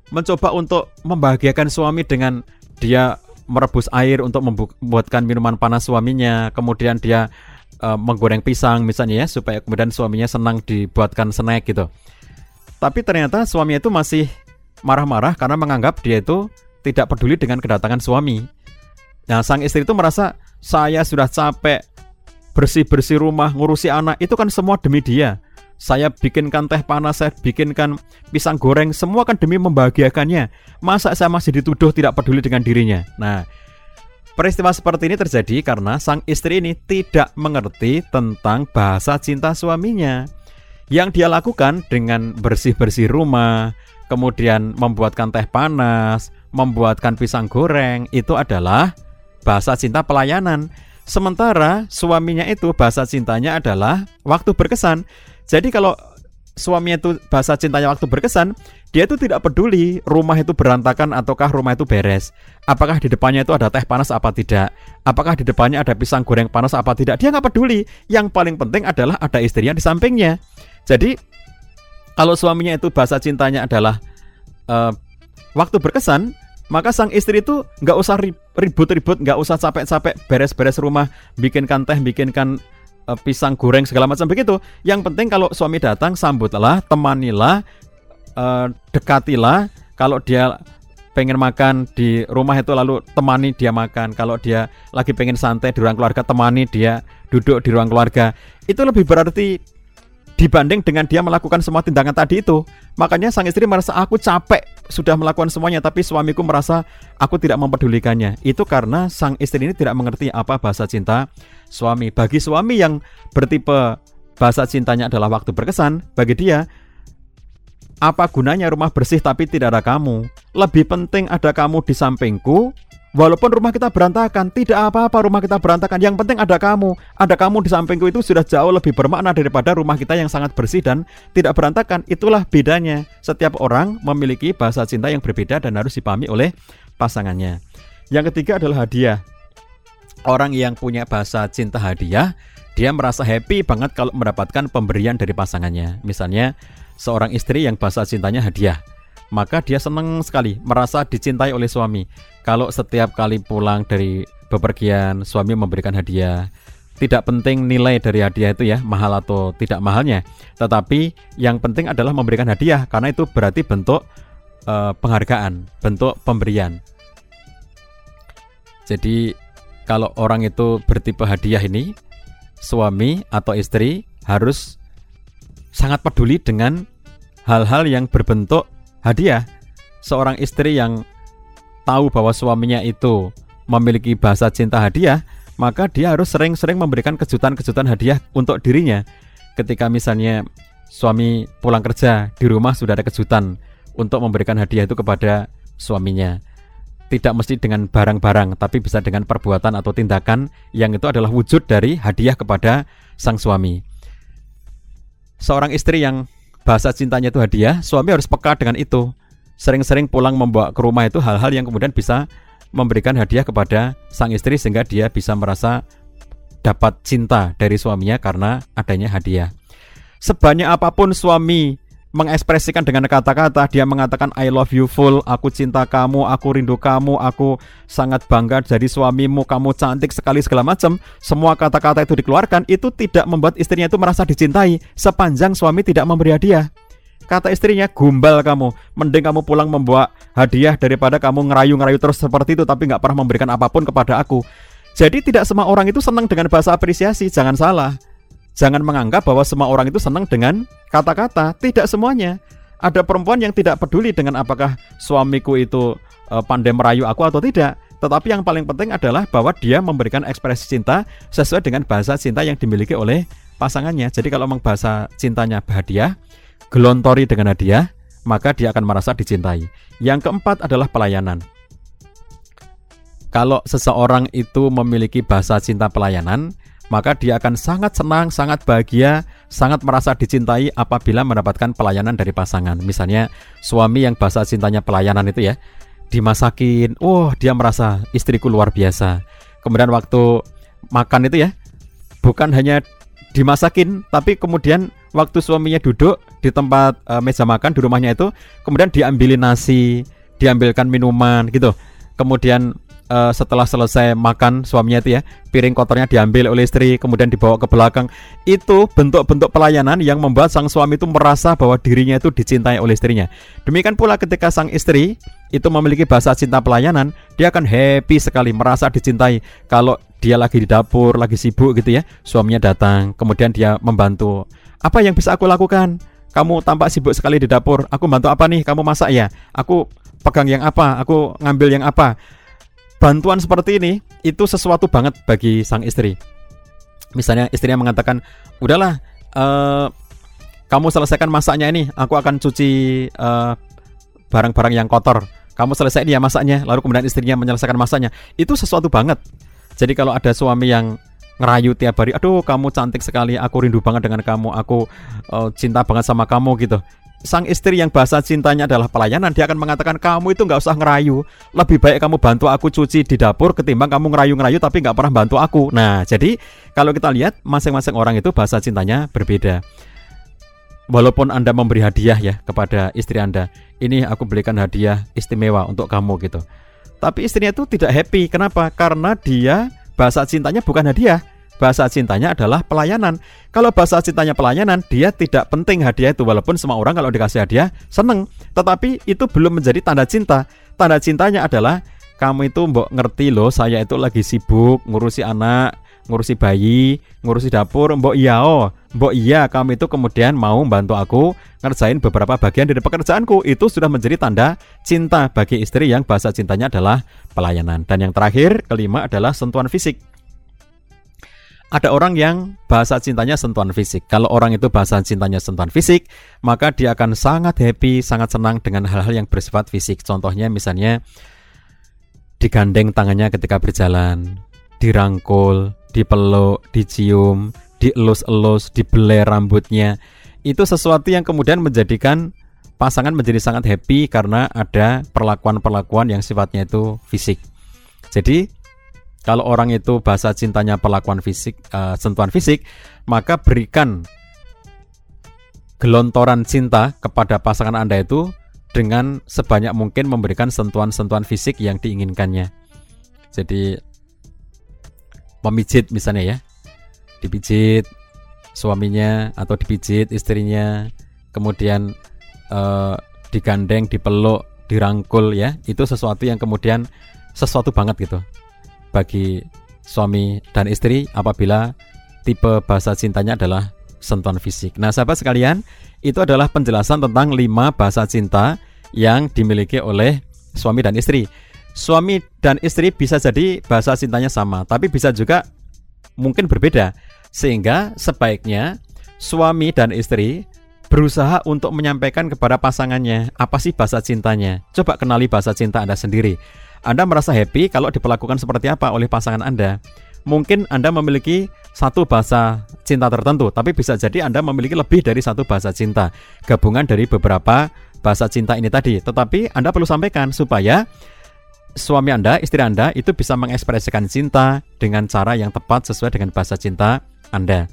mencoba untuk membahagiakan suami dengan dia merebus air untuk membuatkan minuman panas suaminya, kemudian dia uh, menggoreng pisang misalnya ya, supaya kemudian suaminya senang dibuatkan snack gitu. Tapi ternyata suami itu masih marah-marah karena menganggap dia itu tidak peduli dengan kedatangan suami. Nah, sang istri itu merasa, saya sudah capek bersih-bersih rumah, ngurusi anak, itu kan semua demi dia. Saya bikinkan teh panas, saya bikinkan pisang goreng, semua kan demi membahagiakannya. Masa saya masih dituduh tidak peduli dengan dirinya? Nah, peristiwa seperti ini terjadi karena sang istri ini tidak mengerti tentang bahasa cinta suaminya. Yang dia lakukan dengan bersih-bersih rumah, kemudian membuatkan teh panas, membuatkan pisang goreng, itu adalah bahasa cinta pelayanan. Sementara suaminya itu bahasa cintanya adalah waktu berkesan. Jadi kalau suaminya itu bahasa cintanya waktu berkesan, dia itu tidak peduli rumah itu berantakan ataukah rumah itu beres. Apakah di depannya itu ada teh panas apa tidak, apakah di depannya ada pisang goreng panas apa tidak, dia nggak peduli. Yang paling penting adalah ada istrinya di sampingnya. Jadi kalau suaminya itu bahasa cintanya adalah uh, waktu berkesan, maka sang istri itu nggak usah ribut-ribut, nggak usah capek-capek beres-beres rumah, bikinkan teh, bikinkan uh, pisang goreng segala macam begitu. Yang penting kalau suami datang, sambutlah, temanilah, uh, dekatilah. Kalau dia pengen makan di rumah itu lalu temani dia makan. Kalau dia lagi pengen santai di ruang keluarga, temani dia duduk di ruang keluarga. Itu lebih berarti dibanding dengan dia melakukan semua tindakan tadi itu. Makanya sang istri merasa, aku capek sudah melakukan semuanya, tapi suamiku merasa aku tidak mempedulikannya. Itu karena sang istri ini tidak mengerti apa bahasa cinta suami. Bagi suami yang bertipe bahasa cintanya adalah waktu berkesan, bagi dia, apa gunanya rumah bersih tapi tidak ada kamu? Lebih penting ada kamu di sampingku. Walaupun rumah kita berantakan, tidak apa-apa rumah kita berantakan, yang penting ada kamu. Ada kamu di sampingku itu sudah jauh lebih bermakna daripada rumah kita yang sangat bersih dan tidak berantakan. Itulah bedanya. Setiap orang memiliki bahasa cinta yang berbeda dan harus dipahami oleh pasangannya. Yang ketiga adalah hadiah. Orang yang punya bahasa cinta hadiah, dia merasa happy banget kalau mendapatkan pemberian dari pasangannya. Misalnya seorang istri yang bahasa cintanya hadiah, maka dia senang sekali, merasa dicintai oleh suami. Kalau setiap kali pulang dari bepergian, suami memberikan hadiah. Tidak penting nilai dari hadiah itu ya, mahal atau tidak mahalnya, tetapi yang penting adalah memberikan hadiah, karena itu berarti bentuk uh, penghargaan, bentuk pemberian. Jadi kalau orang itu bertipe hadiah ini, suami atau istri harus sangat peduli dengan hal-hal yang berbentuk hadiah. Seorang istri yang tahu bahwa suaminya itu memiliki bahasa cinta hadiah, maka dia harus sering-sering memberikan kejutan-kejutan hadiah untuk dirinya. Ketika misalnya suami pulang kerja, di rumah sudah ada kejutan untuk memberikan hadiah itu kepada suaminya. Tidak mesti dengan barang-barang, tapi bisa dengan perbuatan atau tindakan yang itu adalah wujud dari hadiah kepada sang suami. Seorang istri yang bahasa cintanya itu hadiah, suami harus peka dengan itu. Sering-sering pulang membawa ke rumah itu hal-hal yang kemudian bisa memberikan hadiah kepada sang istri, sehingga dia bisa merasa dapat cinta dari suaminya karena adanya hadiah. Sebanyak apapun suami mengekspresikan dengan kata-kata, dia mengatakan I love you full, aku cinta kamu, aku rindu kamu, aku sangat bangga jadi suamimu, kamu cantik sekali, segala macam. Semua kata-kata itu dikeluarkan, itu tidak membuat istrinya itu merasa dicintai sepanjang suami tidak memberi hadiah. Kata istrinya, gumbal kamu, mending kamu pulang membawa hadiah daripada kamu ngerayu-ngerayu terus seperti itu tapi gak pernah memberikan apapun kepada aku. Jadi tidak semua orang itu senang dengan bahasa apresiasi, jangan salah. Jangan menganggap bahwa semua orang itu senang dengan kata-kata, tidak semuanya. Ada perempuan yang tidak peduli dengan apakah suamiku itu e, pandai merayu aku atau tidak. Tetapi yang paling penting adalah bahwa dia memberikan ekspresi cinta sesuai dengan bahasa cinta yang dimiliki oleh pasangannya. Jadi kalau memang bahasa cintanya hadiah, gelontori dengan hadiah, maka dia akan merasa dicintai. Yang keempat adalah pelayanan. Kalau seseorang itu memiliki bahasa cinta pelayanan, maka dia akan sangat senang, sangat bahagia, sangat merasa dicintai apabila mendapatkan pelayanan dari pasangan. Misalnya suami yang bahasa cintanya pelayanan itu ya, dimasakin, oh dia merasa istriku luar biasa. Kemudian waktu makan itu ya, bukan hanya dimasakin, tapi kemudian waktu suaminya duduk di tempat uh, meja makan di rumahnya itu, kemudian diambilin nasi, diambilkan minuman gitu. Kemudian uh, setelah selesai makan suaminya itu ya, piring kotornya diambil oleh istri, kemudian dibawa ke belakang. Itu bentuk-bentuk pelayanan yang membuat sang suami itu merasa bahwa dirinya itu dicintai oleh istrinya. Demikian pula ketika sang istri itu memiliki bahasa cinta pelayanan, dia akan happy sekali, merasa dicintai. Kalau dia lagi di dapur, lagi sibuk gitu ya, suaminya datang, kemudian dia membantu. Apa yang bisa aku lakukan? Kamu tampak sibuk sekali di dapur. Aku bantu apa nih? Kamu masak ya? Aku pegang yang apa? Aku ngambil yang apa? Bantuan seperti ini itu sesuatu banget bagi sang istri. Misalnya istrinya mengatakan, udahlah, uh, kamu selesaikan masaknya ini, aku akan cuci uh, barang-barang yang kotor. Kamu selesai ini ya masaknya. Lalu kemudian istrinya menyelesaikan masaknya. Itu sesuatu banget. Jadi kalau ada suami yang ngerayu tiap hari, aduh kamu cantik sekali, aku rindu banget dengan kamu, aku uh, cinta banget sama kamu gitu. Sang istri yang bahasa cintanya adalah pelayanan, dia akan mengatakan, kamu itu gak usah ngerayu, lebih baik kamu bantu aku cuci di dapur ketimbang kamu ngerayu-ngerayu tapi gak pernah bantu aku. Nah jadi kalau kita lihat masing-masing orang itu bahasa cintanya berbeda. Walaupun Anda memberi hadiah ya kepada istri Anda, ini aku belikan hadiah istimewa untuk kamu gitu, tapi istrinya itu tidak happy. Kenapa? Karena dia bahasa cintanya bukan hadiah, bahasa cintanya adalah pelayanan. Kalau bahasa cintanya pelayanan, dia tidak penting hadiah itu. Walaupun semua orang kalau dikasih hadiah seneng, tetapi itu belum menjadi tanda cinta. Tanda cintanya adalah, kamu itu mbok ngerti loh, saya itu lagi sibuk ngurusi anak, ngurusi bayi, ngurusi dapur. Mbok iya oh, mbok iya kamu itu kemudian mau bantu aku ngerjain beberapa bagian dari pekerjaanku. Itu sudah menjadi tanda cinta bagi istri yang bahasa cintanya adalah pelayanan. Dan yang terakhir, kelima adalah sentuhan fisik. Ada orang yang bahasa cintanya sentuhan fisik. Kalau orang itu bahasa cintanya sentuhan fisik, maka dia akan sangat happy, sangat senang dengan hal-hal yang bersifat fisik. Contohnya misalnya digandeng tangannya ketika berjalan, dirangkul, dipeluk, dicium, dielus-elus, dibelai rambutnya. Itu sesuatu yang kemudian menjadikan pasangan menjadi sangat happy karena ada perlakuan-perlakuan yang sifatnya itu fisik. Jadi kalau orang itu bahasa cintanya perlakuan fisik, uh, sentuhan fisik, maka berikan gelontoran cinta kepada pasangan Anda itu dengan sebanyak mungkin memberikan sentuhan-sentuhan fisik yang diinginkannya. Jadi memijit misalnya ya, dipijit suaminya atau dipijit istrinya, kemudian uh, digandeng, dipeluk, dirangkul ya, itu sesuatu yang kemudian sesuatu banget gitu bagi suami dan istri apabila tipe bahasa cintanya adalah sentuhan fisik. Nah sahabat sekalian, itu adalah penjelasan tentang lima bahasa cinta yang dimiliki oleh suami dan istri. Suami dan istri bisa jadi bahasa cintanya sama, tapi bisa juga mungkin berbeda. Sehingga sebaiknya suami dan istri berusaha untuk menyampaikan kepada pasangannya apa sih bahasa cintanya. Coba kenali bahasa cinta Anda sendiri. Anda merasa happy kalau diperlakukan seperti apa oleh pasangan Anda. Mungkin Anda memiliki satu bahasa cinta tertentu, tapi bisa jadi Anda memiliki lebih dari satu bahasa cinta, gabungan dari beberapa bahasa cinta ini tadi. Tetapi Anda perlu sampaikan supaya suami Anda, istri Anda itu bisa mengekspresikan cinta dengan cara yang tepat sesuai dengan bahasa cinta Anda.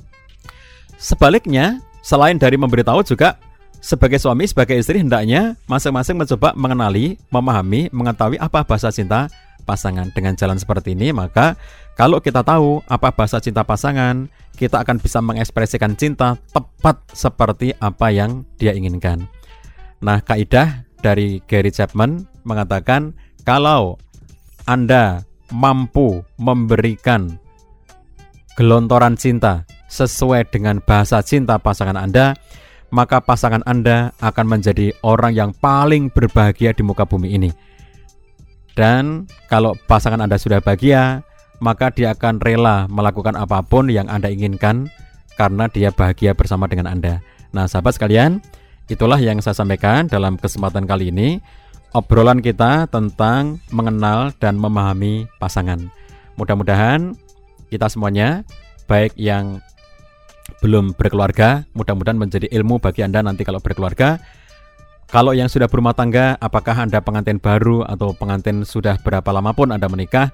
Sebaliknya, selain dari memberitahu juga, sebagai suami, sebagai istri hendaknya masing-masing mencoba mengenali, memahami, mengetahui apa bahasa cinta pasangan. Dengan jalan seperti ini, maka kalau kita tahu apa bahasa cinta pasangan, kita akan bisa mengekspresikan cinta tepat seperti apa yang dia inginkan. Nah, kaidah dari Gary Chapman mengatakan, kalau Anda mampu memberikan gelontoran cinta sesuai dengan bahasa cinta pasangan Anda, maka pasangan Anda akan menjadi orang yang paling berbahagia di muka bumi ini. Dan kalau pasangan Anda sudah bahagia, maka dia akan rela melakukan apapun yang Anda inginkan karena dia bahagia bersama dengan Anda. Nah sahabat sekalian, itulah yang saya sampaikan dalam kesempatan kali ini. Obrolan kita tentang mengenal dan memahami pasangan. Mudah-mudahan kita semuanya, baik yang belum berkeluarga, mudah-mudahan menjadi ilmu bagi Anda nanti kalau berkeluarga. Kalau yang sudah berumah tangga, apakah Anda pengantin baru atau pengantin sudah berapa lama pun Anda menikah,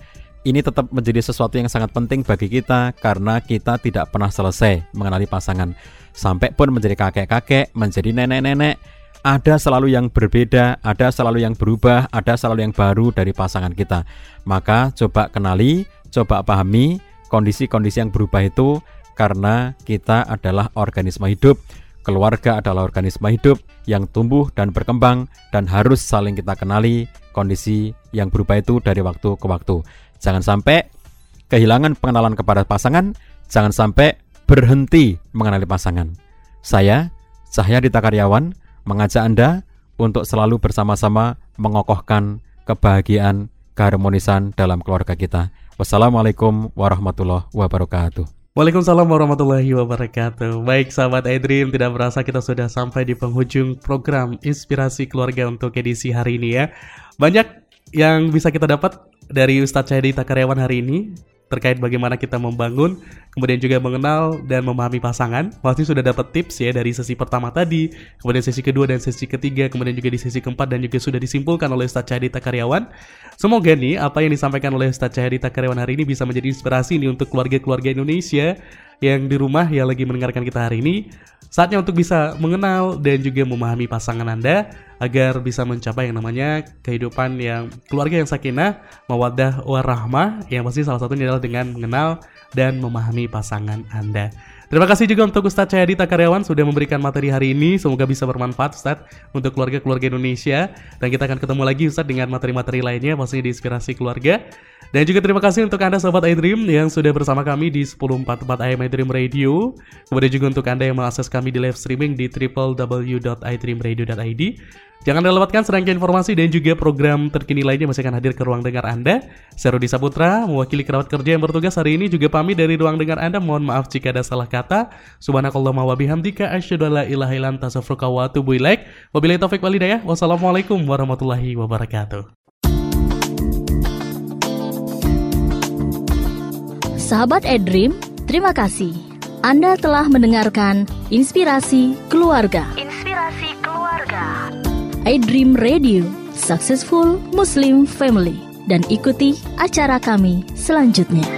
ini tetap menjadi sesuatu yang sangat penting bagi kita karena kita tidak pernah selesai mengenali pasangan. Sampai pun menjadi kakek-kakek, menjadi nenek-nenek, ada selalu yang berbeda, ada selalu yang berubah, ada selalu yang baru dari pasangan kita. Maka coba kenali, coba pahami kondisi-kondisi yang berubah itu karena kita adalah organisme hidup. Keluarga adalah organisme hidup yang tumbuh dan berkembang dan harus saling kita kenali kondisi yang berubah itu dari waktu ke waktu. Jangan sampai kehilangan pengenalan kepada pasangan, jangan sampai berhenti mengenali pasangan. Saya, Cahyadita Karyawan, mengajak Anda untuk selalu bersama-sama mengokohkan kebahagiaan, keharmonisan dalam keluarga kita. Wassalamualaikum warahmatullahi wabarakatuh. Waalaikumsalam warahmatullahi wabarakatuh. Baik sahabat iDream, tidak berasa kita sudah sampai di penghujung program Inspirasi Keluarga untuk edisi hari ini ya. Banyak yang bisa kita dapat dari Ustadz Cahyadita Karyawan hari ini terkait bagaimana kita membangun, kemudian juga mengenal dan memahami pasangan. Pasti sudah dapat tips ya dari sesi pertama tadi, kemudian sesi kedua dan sesi ketiga, kemudian juga di sesi keempat dan juga sudah disimpulkan oleh Ustadz Cahyadita Karyawan. Semoga nih apa yang disampaikan oleh Ustadz Cahyadita Karyawan hari ini bisa menjadi inspirasi nih untuk keluarga-keluarga Indonesia yang di rumah yang lagi mendengarkan kita hari ini. Saatnya untuk bisa mengenal dan juga memahami pasangan Anda agar bisa mencapai yang namanya kehidupan yang keluarga yang sakinah, mawaddah warahmah, yang pasti salah satunya adalah dengan mengenal dan memahami pasangan Anda. Terima kasih juga untuk Ustadz Cahyadita Karyawan sudah memberikan materi hari ini. Semoga bisa bermanfaat Ustadz untuk keluarga-keluarga Indonesia. Dan kita akan ketemu lagi Ustadz dengan materi-materi lainnya pastinya di Inspirasi Keluarga. Dan juga terima kasih untuk Anda Sobat iDream yang sudah bersama kami di sepuluh empat puluh empat A M iDream Radio. Kemudian juga untuk Anda yang mengakses kami di live streaming di w w w dot i dream radio dot i d. Jangan lewatkan serangkaian informasi dan juga program terkini lainnya masih akan hadir ke ruang dengar Anda. Saya Rudi Saputra, mewakili kerabat kerja yang bertugas hari ini juga pamit dari ruang dengar Anda. Mohon maaf jika ada salah kata. Subhanakallahumma wa bihamdika asyhadu an la ilaha illa anta astaghfiruka wa atubu ilaik. Wabillahi taufik wal hidayah. Wassalamualaikum warahmatullahi wabarakatuh. Sahabat iDream, terima kasih. Anda telah mendengarkan Inspirasi Keluarga. Inspirasi Keluarga. iDream Radio, Successful Muslim Family. Dan ikuti acara kami selanjutnya.